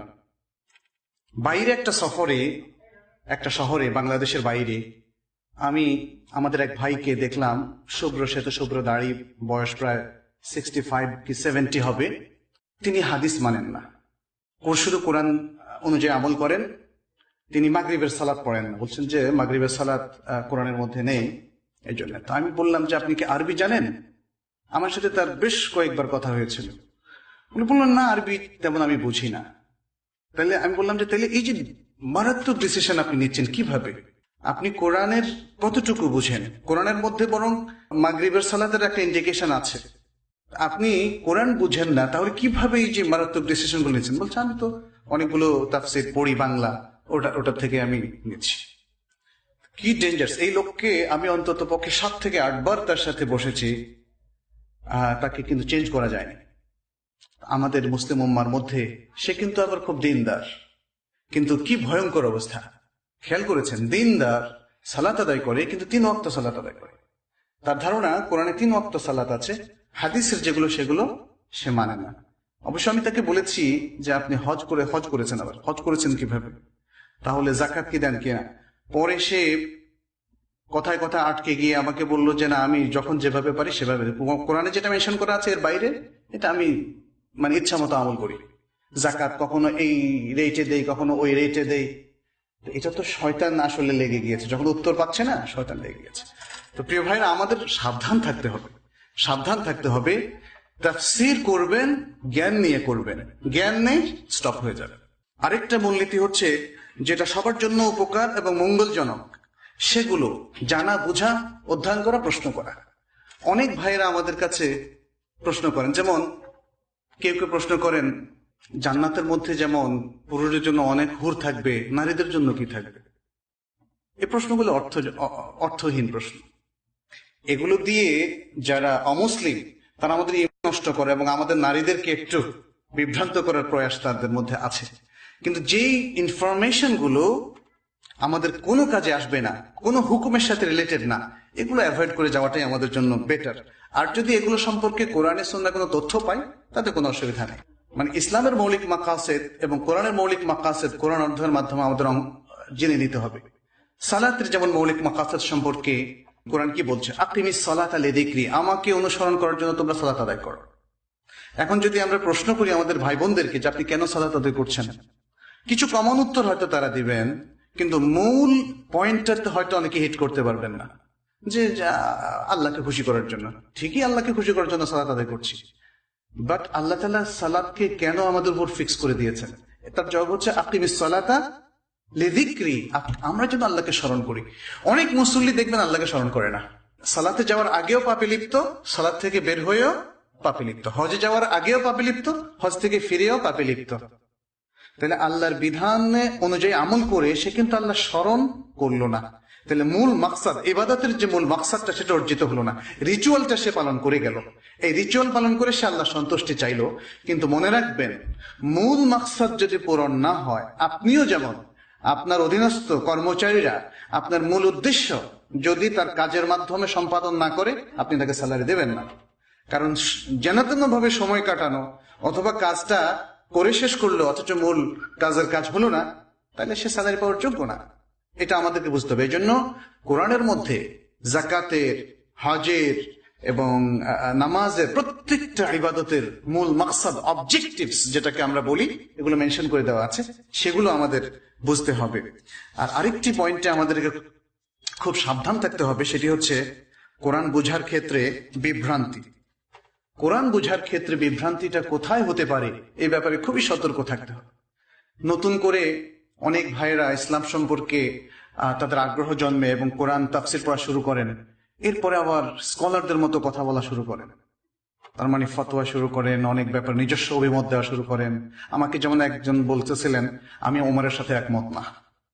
বাইরে একটা সফরে, একটা শহরে, বাংলাদেশের বাইরে, আমি আমাদের এক ভাইকে দেখলাম, শুভ্র শ্বেত শুভ্র দাড়ি, বয়স প্রায় সিক্সটি ফাইভ কি সেভেন্টি হবে। তিনি হাদিস মানেন না, ওর শুধু কোরআন অনুযায়ী আমল করেন। তিনি মাগরিবের সালাত পড়েন না, বলছেন যে মাগরিবের সালাত কোরআনের মধ্যে নেই, এই জন্য। তো আমি বললাম যে আপনি কি আরবি জানেন? আমার সাথে তার বেশ কয়েকবার কথা হয়েছিল। উনি বললেন না, আরবি তেমন আমি বুঝি না। তাহলে আমি বললাম যে তাহলে এই যে মারাত্মক ডিসিশন আপনি নিচ্ছেন কিভাবে? আপনি কোরআনের কতটুকু বুঝেন? কোরআনের মধ্যে বরং মাগরিবের সালাতের একটা ইন্ডিকেশন আছে, আপনি কোরআন বুঝেন না, তাহলে কিভাবে এই যে মারাত্মক ডিসিশন গুলো নিচ্ছেন? বলছে আমি তো অনেকগুলো তাফসীর পড়ি বাংলা, ওটা ওটার থেকে আমি নিচ্ছি। কি ডেঞ্জারাস! এই লোককে আমি অন্তত পক্ষে সাত থেকে আটবার তার সাথে বসেছি, তাকে কিন্তু চেঞ্জ করা যায়নি। আমাদের মুসলিম উম্মার মধ্যে সে কিন্তু আবার খুব দিনদার, কিন্তু কি ভয়ঙ্কর অবস্থা! খেয়াল করেছেন, দিনদার, সালাত আদায় করে, কিন্তু তিন ওয়াক্ত সালাত আদায় করে। তার ধারণা কোরআনে তিন ওয়াক্ত সালাত আছে, হাদিসের যেগুলো সেগুলো সে মানে না। অবশ্য আমি তাকে বলেছি যে আপনি হজ করে হজ করেছেন, আবার হজ করেছেন কিভাবে, তাহলে জাকাত কি দেন কিনা? পরে সে কথায় কথায় আটকে গিয়ে আমাকে বলল যে না, আমি যখন যেভাবে পারি সেভাবে, কোরআনে যেটা মেনশন করা আছে এর বাইরে এটা আমি মানে ইচ্ছা মতো আমল করি। জাকাত কখনো এই রেটে দেই, কখনো ওই রেটে দেই। এটা তো শয়তান আসলে লেগে গিয়েছে, যখন উত্তর পাচ্ছে না শয়তান লেগে গিয়েছে। তো প্রিয় ভাইরা, আমাদের সাবধান থাকতে হবে, সাবধান থাকতে হবে। তাফসীর করবেন, জ্ঞান নিয়ে করবেন, জ্ঞান নেই স্টপ হয়ে যাবে। আরেকটা মূলনীতি হচ্ছে যেটা সবার জন্য উপকার এবং মঙ্গলজনক, সেগুলো জানা, বোঝা, অধ্যয়ন করা, প্রশ্ন করা। অনেক ভাইয়েরা আমাদের কাছে প্রশ্ন করেন, যেমন কেউ কেউ প্রশ্ন করেন জান্নাতের মধ্যে যেমন পুরুষের জন্য অনেক হুর থাকবে, নারীদের জন্য কি থাকবে? এই প্রশ্নগুলো অর্থ অর্থহীন প্রশ্ন। এগুলো দিয়ে যারা অমুসলিম তারা আমাদের ইমান নষ্ট করে এবং আমাদের নারীদেরকে একটু বিভ্রান্ত করার প্রয়াস তাদের মধ্যে আছে। কিন্তু যেই ইনফরমেশন গুলো আমাদের কোনো কাজে আসবে না, কোনো হুকুমের সাথে রিলেটেড না, এগুলো অ্যাভয়েড করে যাওয়াটাই আমাদের জন্য বেটার। আর যদি এগুলো সম্পর্কে কোরআনে সুন্নাহ কোনো তথ্য পাই তাতে কোনো অসুবিধা নেই। মানে ইসলামের মৌলিক মাকাসেদ এবং কোরআনের মৌলিক মাকাসেদ কোরআন অধ্যয়নের মাধ্যমে আমাদের জেনে নিতে হবে। সালাতের যেমন মৌলিক মাকাসেদ সম্পর্কে কোরআন কি বলছে, আকিমিস সালাতা লিযিকরি, আমাকে অনুসরণ করার জন্য তোমরা সালাত আদায় করো। এখন যদি আমরা প্রশ্ন করি আমাদের ভাই বোনদেরকে যে আপনি কেন সালাত আদায় করছেন, কিছু কমন উত্তর হয়তো তারা দিবেন, কিন্তু মূল পয়েন্টটাতে হয়তো অনেকে হিট করতে পারবেন না, যে আল্লাহকে খুশি করার জন্য। ঠিকই আল্লাহকে খুশি করার জন্য সালাত আদায় করছি, বাট আল্লাহ তাআলা সালাতকে কেন আমাদের উপর ফিক্স করে দিয়েছেন? তার জবাব হচ্ছে আকিমিস সালাতা লিযিকরি, আমরা যেন আল্লাহকে স্মরণ করি। অনেক মুসল্লি দেখবেন আল্লাহকে স্মরণ করে না, সালাতে যাওয়ার আগেও পাপে লিপ্ত, সালাত থেকে বের হয়েও পাপে লিপ্ত, হজে যাওয়ার আগেও পাপে লিপ্ত, হজ থেকে ফিরেও পাপে লিপ্ত। তাহলে আল্লাহর বিধান অনুযায়ী আমল করে সে কিন্তু আল্লাহ স্মরণ করলো না। তাহলে মূল মাকসাদ, ইবাদতের যে মূল মাকসাদটা সেটা অর্জিত হলো না, রিচুয়ালটা সে পালন করে গেল। এই রিচুয়াল পালন করে সে আল্লাহ সন্তুষ্টি চাইলো, কিন্তু মনে রাখবেন মূল মাকসাদ যদি পূরণ না হয়, আপনিও যেমন আপনার অধীনস্থ কর্মচারীরা আপনার মূল উদ্দেশ্য যদি তার কাজের মাধ্যমে সম্পাদন না করে আপনি তাকে স্যালারি দেবেন না। কারণ যেন ভাবে সময় কাটানো অথবা কাজটা করে শেষ করলো অথচ মূল কাজের কাজ হলো না, তাহলে সে স্যালারি পাওয়ার যোগ্য না। এটা আমাদেরকে বুঝতে হবে। এই জন্য কোরআনের মধ্যে জাকাতের, হজের এবং নামাজের প্রত্যেকটা ইবাদতের মূল মাকসাদ, অবজেক্টিভস যেটাকে আমরা বলি, এগুলো মেনশন করে দেওয়া আছে, সেগুলো আমাদের বুঝতে হবে। আর আরেকটি পয়েন্টে আমাদেরকে খুব সাবধান থাকতে হবে, সেটি হচ্ছে কোরআন বোঝার ক্ষেত্রে বিভ্রান্তি। কোরআন বোঝার ক্ষেত্রে বিভ্রান্তিটা কোথায় হতে পারে এই ব্যাপারে খুবই সতর্ক থাকতে হবে। নতুন করে অনেক ভাইয়েরা ইসলাম সম্পর্কে তাদের আগ্রহ জন্মে এবং কোরআন তাফসির পড়া শুরু করেন, এরপরে আবার স্কলারদের মতো কথা বলা শুরু করেন, তার মানে ফতোয়া শুরু করেন, অনেক ব্যাপার নিজস্ব অভিমত দেওয়া শুরু করেন। আমাকে যেমন একজন বলতেছিলেন আমি ওমরের সাথে একমত না,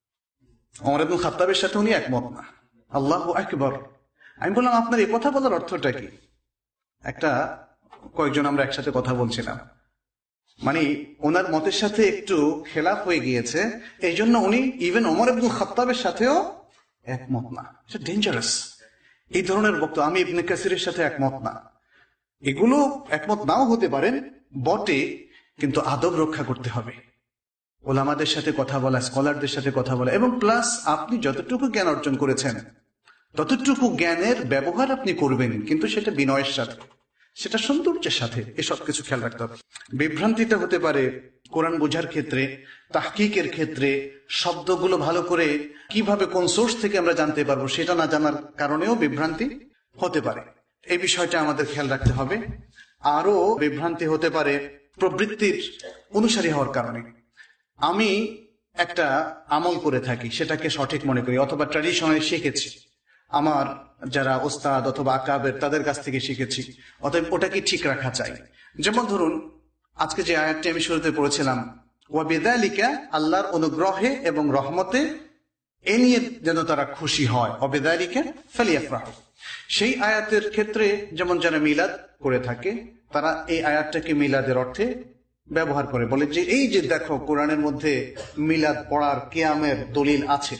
ওমর ইবনে খাত্তাবের সাথে উনি একমত না। আল্লাহু আকবার। আমি বললাম আপনার এই কথা বলার অর্থটা কি? একটা কয়েকজন আমরা একসাথে কথা বলছিলাম, মানে ওনার মতের সাথে একটু খেলাফ হয়ে গিয়েছে, এই জন্য উনি ইভেন ওমর ইবনে খাত্তাবের সাথেও একমত না। এটা ডেঞ্জারাস। এই ধরনের বক্তব্য, আমি ইবনে কাসিরের সাথে একমত না, এগুলো একমত নাও হতে পারেন বটে, কিন্তু আদব রক্ষা করতে হবে। ওলামাদের সাথে কথা বলা, স্কলারদের সাথে কথা বলা, এবং প্লাস আপনি যতটুকু জ্ঞান অর্জন করেছেন ততটুকু জ্ঞানের ব্যবহার আপনি করবেন, কিন্তু সেটা বিনয়ের সাথে, সেটা সৌন্দর্যের সাথে। এসব কিছু খেয়াল রাখতে হবে। বিভ্রান্তিটা হতে পারে কোরআন বোঝার ক্ষেত্রে, তাহকিকের ক্ষেত্রে, শব্দগুলো ভালো করে কিভাবে কোন সোর্স থেকে আমরা জানতে পারবো সেটা না জানার কারণেও বিভ্রান্তি হতে পারে। এই বিষয়টা আমাদের খেয়াল রাখতে হবে। আরো বিভ্রান্তি হতে পারে প্রবৃত্তির অনুসারী হওয়ার কারণে। আমি একটা আমল করে থাকি, সেটাকে সঠিক মনে করি, অথবা ট্র্যাডিশনালি শিখেছি, আমার যারা ওস্তাদ অথবা আকাবের তাদের কাছ থেকে শিখেছি, অতএব ওটাকে ঠিক রাখা চাই। যেমন ধরুন আজকে যে আয়াতটি আমি শুরুতে পড়েছিলাম, ওয়া বিযালিকা, আল্লাহর অনুগ্রহে এবং রহমতে এ নিয়ে যেন তারা খুশি হয়, ওয়া বিযালিকা ফালিয়াফরাহু। সেই আয়াতের ক্ষেত্রে যেমন যারা মিলাদ করে থাকে তারা এই আয়াতটাকে মিলাদের অর্থে ব্যবহার করে, বলে যে এই যে দেখো কোরআনের মধ্যে মিলাদ পড়ার কিয়ামের দলিল আছে।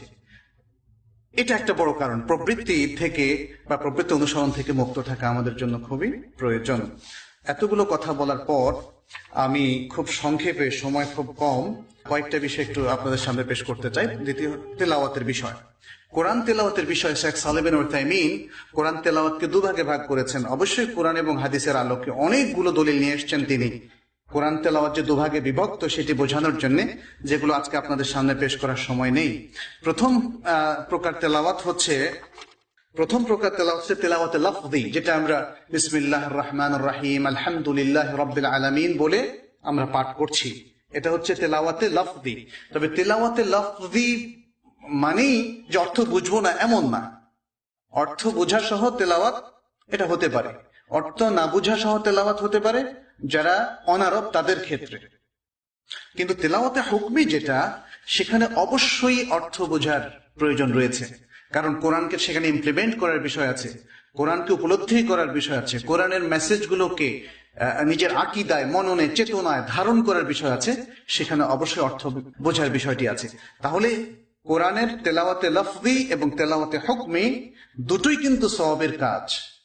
এটা একটা বড় কারণ। প্রবৃত্তি থেকে বা প্রবৃত্তি অনুসরণ থেকে মুক্ত থাকা আমাদের জন্য খুবই প্রয়োজন। এতগুলো কথা বলার পর আমি খুব সংক্ষেপে, সময় খুব কম, কয়েকটা বিষয় একটু আপনাদের সামনে পেশ করতে চাই। দ্বিতীয় তেলাওয়াতের বিষয়, কোরআন তেলাওয়াতের বিষয় শেখ সালেহ বিন উসাইমিন কোরআন তেলাওয়াতকে দুভাগে ভাগ করেছেন। অবশ্যই কোরআন এবং হাদিসের আলোকে অনেকগুলো দলিল নিয়ে এসেছেন তিনি। কোরআন তেলাওয়াত যে দুভাগে বিভক্ত সেটি বোঝানোর জন্য, যেগুলো আজকে আপনাদের সামনে পেশ করার সময় নেই। প্রথম প্রকার তেলাওয়াত হচ্ছে প্রথম প্রকার তেলাওয়াত হচ্ছে তেলাওয়াতে লফজি, যেটা আমরা বিসমিল্লাহির রহমানির রহিম আলহামদুলিল্লাহি রাব্বিল আলামিন বলে আমরা পাঠ করছি। এটা হচ্ছে তেলাওয়াতে লফজি। তবে তেলাওয়াতে লফজি মানেই যে অর্থ বুঝবো না এমন না, অর্থ বোঝা সহ তেলাওয়াত এটা হতে পারে। অর্থ না বুঝা সহ তেলাওয়াত হতে পারে যারা অনারব তাদের ক্ষেত্রে। কিন্তু তেলাওয়াতে হুকমি যেটা, সেখানে অবশ্যই অর্থ বোঝার প্রয়োজন রয়েছে, কারণ কোরআনকে সেখানে ইমপ্লিমেন্ট করার বিষয় আছে, কোরআনকে উপলব্ধি করার বিষয় আছে, কোরআনের মেসেজগুলোকে নিজের আকীদায়, মননে, চেতনায় ধারণ করার বিষয় আছে, সেখানে অবশ্যই অর্থ বোঝার বিষয়টি আছে। তাহলে কোরআনের তেলাওয়াতে লফজি এবং তেলাওয়াতে হুকমি দুটোই কিন্তু সওয়াবের কাজ,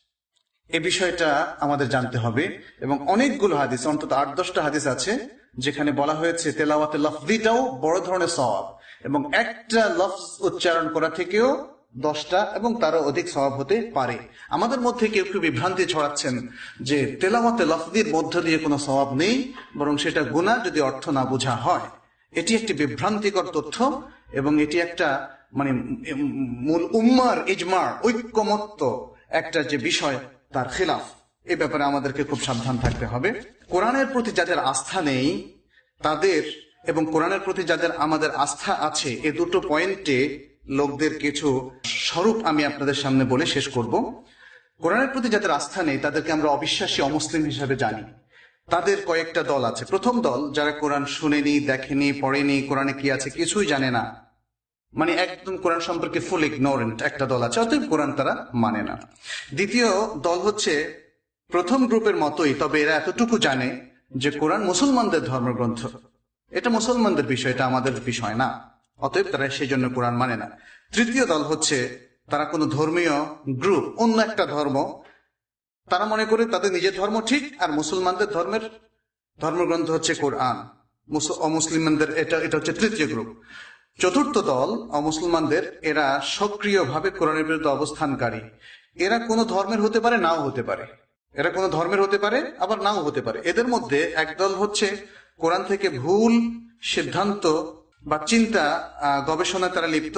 এ বিষয়টা আমাদের জানতে হবে। এবং অনেকগুলো হাদিস, অন্তত আট দশটা হাদিস আছে যেখানে বলা হয়েছে তেলাওয়াতে লফজিটাও বড় ধরনের সওয়াব, এবং একটা লফজ উচ্চারণ করা থেকেও দশটা এবং তারও অধিক সওয়াব হতে পারে। আমাদের মধ্যে কেউ কেউ বিভ্রান্তি ছড়াচ্ছেন যে তেলাওয়াতে লফজির মধ্য দিয়ে কোনো সওয়াব নেই, বরং সেটা গুনাহ যদি অর্থ না বোঝা হয়। এটি একটি বিভ্রান্তিকর তথ্য, এবং এটি একটা মানে মূল উম্মার ইজমা, ঐক্যমত্য একটা যে বিষয়, তার খিলাফ। এ ব্যাপারে আমাদেরকে খুব সাবধান থাকতে হবে। কোরআনের প্রতি যাদের আস্থা নেই তাদের এবং কোরআনের প্রতি যাদের আমাদের আস্থা আছে, এ দুটো পয়েন্টে লোকদের কিছু স্বরূপ আমি আপনাদের সামনে বলে শেষ করব। কোরআনের প্রতি যাদের আস্থা নেই তাদেরকে আমরা অবিশ্বাসী, অমুসলিম হিসাবে জানি। তাদের কয়েকটা দল আছে। প্রথম দল, যারা কোরআন শুনেনি, দেখেনি, পড়েনি, কোরআনে কি আছে কিছুই জানে না, মানে একদম কোরআন সম্পর্কে ফুল ইগনোরেন্ট একটা দল আছে, অতএব কোরআন তারা মানে না। দ্বিতীয় দল হচ্ছে প্রথম গ্রুপের মতোই, তবে এরা এতটুকু জানে যে কোরআন মুসলমানদের ধর্মগ্রন্থ, এটা মুসলমানদের বিষয়, এটা আমাদের বিষয় না, অতএব তারা সেই জন্য কোরআন মানে না। তৃতীয় দল হচ্ছে তারা কোনো ধর্মীয় গ্রুপ, অন্য একটা ধর্ম, তারা মনে করে তাদের নিজের ধর্ম ঠিক, আর মুসলমানদের ধর্মের ধর্মগ্রন্থ হচ্ছে কোরআন, অমুসলিমদের এটা এটা হচ্ছে তৃতীয় গ্রুপ। চতুর্থ দল অমুসলমানদের, এরা সক্রিয়ভাবে কোরআনের বিরুদ্ধে অবস্থানকারী। এরা কোনো ধর্মের হতে পারে, নাও হতে পারে, এরা কোনো ধর্মের হতে পারে, আবার নাও হতে পারে। এদের মধ্যে এক দল হচ্ছে কোরআন থেকে ভুল সিদ্ধান্ত বা চিন্তা গবেষণায় তারা লিপ্ত।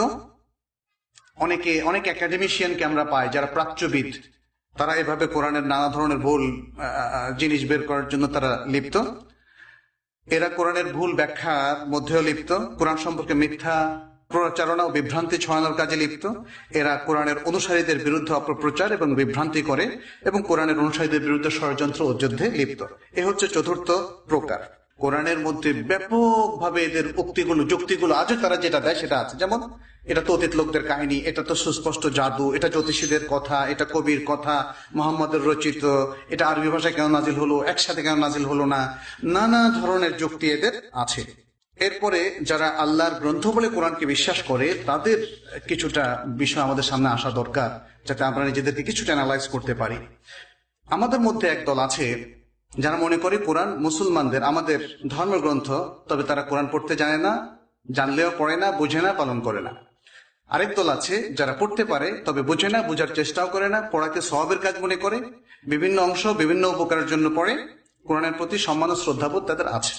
অনেকে অনেক একাডেমিশিয়ানকে আমরা পাই যারা প্রাচ্যবিদ, তারা এভাবে কোরআনের নানা ধরনের ভুল জিনিস বের করার জন্য তারা লিপ্ত। এরা কোরআনের ভুল ব্যাখ্যার মধ্যেও লিপ্ত, কোরআন সম্পর্কে মিথ্যা প্রচারণা ও বিভ্রান্তি ছড়ানোর কাজে লিপ্ত। এরা কোরআনের অনুসারীদের বিরুদ্ধে অপপ্রচার এবং বিভ্রান্তি করে এবং কোরআনের অনুসারীদের বিরুদ্ধে ষড়যন্ত্র ও যুদ্ধে লিপ্ত। এ হচ্ছে চতুর্থ প্রকার। কোরআনের মধ্যে ব্যাপকভাবে এদের উক্তিগুলো, যুক্তিগুলো আজও তারা যেটা দেয় সেটা আছে, যেমন এটা তো অতীত লোকদের কাহিনী, এটা তো সুস্পষ্ট জাদু, এটা জ্যোতিষীদের কথা, এটা কবির কথা, মোহাম্মদের রচিত, এটা আরবি ভাষায় কেন নাজিল হলো, একসাথে কেন নাজিল হলো না, নানা ধরনের যুক্তি এদের আছে। এরপরে যারা আল্লাহর গ্রন্থ বলে কোরআনকে বিশ্বাস করে, তাদের কিছুটা বিষয় আমাদের সামনে আসা দরকার, যাতে আমরা নিজেদেরকে কিছুটা অ্যানালাইজ করতে পারি। আমাদের মধ্যে একদল আছে যারা মনে করে কোরআন মুসলমানদের, আমাদের ধর্মগ্রন্থ, তবে তারা কোরআন পড়তে জানে না, জানলেও পড়ে না, বুঝে না, পালন করে না। আরেক দল আছে যারা পড়তে পারে তবে বুঝে না, বোঝার চেষ্টাও করে না, পড়াকে সওয়াবের কাজ মনে করে, বিভিন্ন অংশ বিভিন্ন উপকারের জন্য পড়ে, কোরআনের প্রতি সম্মান ও শ্রদ্ধাবোধ তাদের আছে।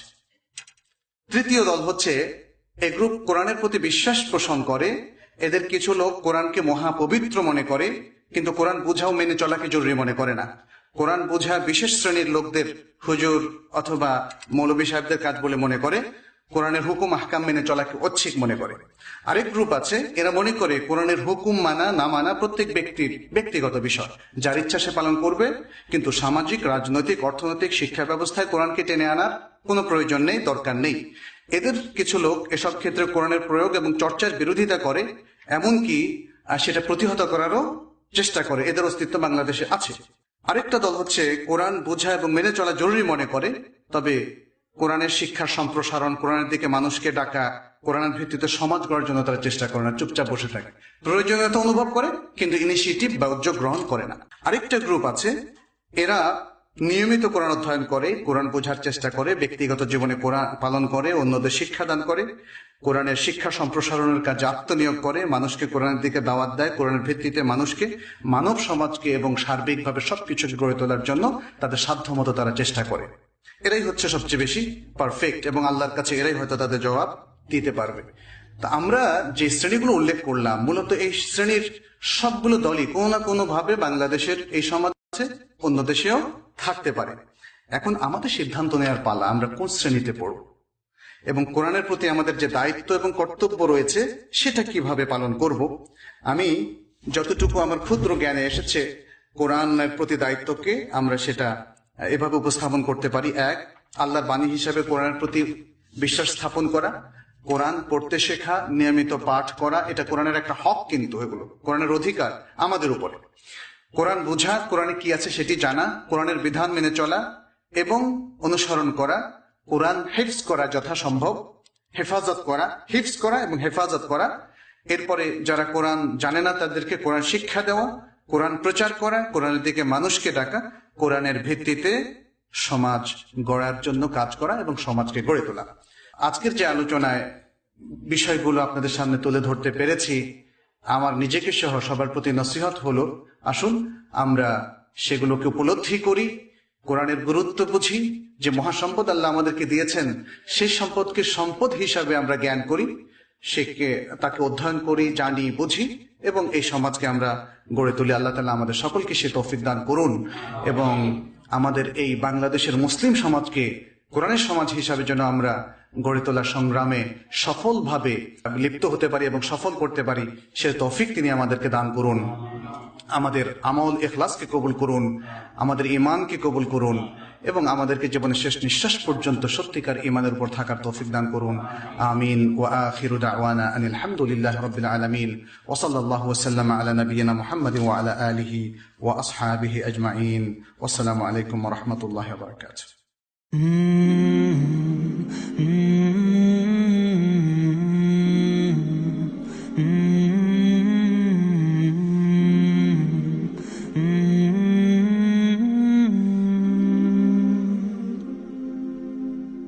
তৃতীয় দল হচ্ছে এ গ্রুপ কোরআনের প্রতি বিশ্বাস পোষণ করে। এদের কিছু লোক কোরআনকে মহাপবিত্র মনে করে, কিন্তু কোরআন বুঝাও মেনে চলাকে জরুরি মনে করে না। কোরআন বোঝা বিশেষ শ্রেণীর লোকদের, হুজুর অথবা মৌলবী সাহেবদের কাজ বলে মনে করে, কোরআনের হুকুম আহকাম মেনে চলাকে ঐচ্ছিক মনে করে। আরেক গ্রুপ আছে, এরা মনে করে কোরআনের হুকুম মানা না মানা প্রত্যেক ব্যক্তির ব্যক্তিগত বিষয়, যার ইচ্ছা সে পালন করবে, কিন্তু সামাজিক, রাজনৈতিক, অর্থনৈতিক, শিক্ষা ব্যবস্থায় কোরআনকে টেনে আনার কোনো প্রয়োজন নেই, দরকার নেই। এদের কিছু লোক এসব ক্ষেত্রে কোরআনের প্রয়োগ এবং চর্চার বিরোধিতা করে, এমনকি সেটা প্রতিহত করারও চেষ্টা করে। এদের অস্তিত্ব বাংলাদেশে আছে। আরেকটা দল হচ্ছে কোরআন বোঝা এবং মেনে চলা জরুরি মনে করে, তবে কোরআনের শিক্ষার সম্প্রসারণ, কোরআনের দিকে মানুষকে ডাকা, কোরআনের ভিত্তিতে সমাজ গড়ার জন্য তারা চেষ্টা করে না, চুপচাপ বসে থাকে। প্রয়োজনীয়তা অনুভব করে কিন্তু ইনিশিয়েটিভ বা উদ্যোগ গ্রহণ করে না। আরেকটা গ্রুপ আছে, এরা নিয়মিত কোরআন অধ্যয়ন করে, কোরআন বোঝার চেষ্টা করে, ব্যক্তিগত জীবনে কোরআন পালন করে, অন্যদের শিক্ষাদান করে, কোরআনের শিক্ষা সম্প্রসারণের কাজে আত্মনিয়োগ করে, মানুষকে কোরআনের দিকে দাওয়াত দেয়, কোরআনের ভিত্তিতে মানুষকে, মানব সমাজকে এবং সার্বিকভাবে সবকিছু গড়ে তোলার জন্য তাদের সাধ্যমতো তারা চেষ্টা করে। এরাই হচ্ছে সবচেয়ে বেশি পারফেক্ট, এবং আল্লাহর কাছে এরাই হয়তো তাদের জবাব দিতে পারবে। তা আমরা যে শ্রেণীগুলো উল্লেখ করলাম, মূলত এই শ্রেণীর সবগুলো দলই কোনো না কোনো ভাবে বাংলাদেশের এই সমাজে, অন্য দেশেও থাকতে পারে। এখন আমাদের সিদ্ধান্ত নেওয়ার পালা, আমরা কোন শ্রেণীতে পড়ব এবং কোরআনের প্রতি আমাদের যে দায়িত্ব এবং কর্তব্য রয়েছে সেটা কিভাবে পালন করব। আমি যতটুকু আমার ক্ষুদ্র জ্ঞানে এসেছে কোরআনের প্রতি দায়িত্বকে আমরা সেটা এভাবে উপস্থাপন করতে পারি। এক, আল্লাহর বাণী হিসাবে কোরআনের প্রতি বিশ্বাস স্থাপন করা, কোরআন পড়তে শেখা, নিয়মিত পাঠ করা, এটা কোরআনের একটা হক, কিন্তু এগুলো কোরআনের অধিকার আমাদের উপরে। কোরআন বোঝা, কোরআনে কি আছে সেটি জানা, কোরআনের বিধান মেনে চলা এবং অনুসরণ করা, কোরআন হিফজ করা যথাসম্ভব, হেফাজত করা, হিফজ করা এবং হেফাজত করা। এরপরে যারা কোরআন জানে না তাদেরকে কোরআন শিক্ষা দেওয়া, কোরআন প্রচার করা, কোরআনের দিকে মানুষকে ডাকা, কোরআনের ভিত্তিতে সমাজ গড়ার জন্য কাজ করা এবং সমাজকে গড়ে তোলা। আজকের যে আলোচনায় বিষয়গুলো আপনাদের সামনে তুলে ধরতে পেরেছি, আমার নিজেকে সহ সবার প্রতি নসিহত হলো, আসুন আমরা সেগুলোকে উপলব্ধি করি, কোরআনের গুরুত্ব বুঝি, যে মহাসম্পদ আল্লাহ আমাদেরকে দিয়েছেন সেই সম্পদকে সম্পদ হিসাবে আমরা জ্ঞান করি, সেকে তাকে অধ্যয়ন করি, জানি, বুঝি এবং এই সমাজকে আমরা গড়ে তুলি। আল্লাহ তাআলা আমাদের সকলকে সে তৌফিক দান করুন এবং আমাদের এই বাংলাদেশের মুসলিম সমাজকে কোরআনের সমাজ হিসাবে যেন আমরা গড়ে তোলার সংগ্রামে সফলভাবে লিপ্ত হতে পারি এবং সফল করতে পারি, সে তৌফিক তিনি আমাদেরকে দান করুন। আমাদের আমল ইখলাসকে কবুল করুন, আমাদের ঈমানকে কবুল করুন এবং আমাদেরকে জীবনের শেষ নিঃশ্বাস পর্যন্ত সত্যিকার ঈমানের উপর থাকার তৌফিক দান করুন। আমিন। ওয়া আখিরু দাওয়ানা আনিল হামদুলিল্লাহি রাব্বিল আলামিন ওয়া সাল্লাল্লাহু ওয়া সাল্লামা আলা নাবিয়িনা মুহাম্মাদিন ওয়া আলা আলিহি ওয়া আসহাবিহি আজমাইন। ওয়াসসালামু আলাইকুম ওয়া রাহমাতুল্লাহি ওয়া বারাকাতুহু।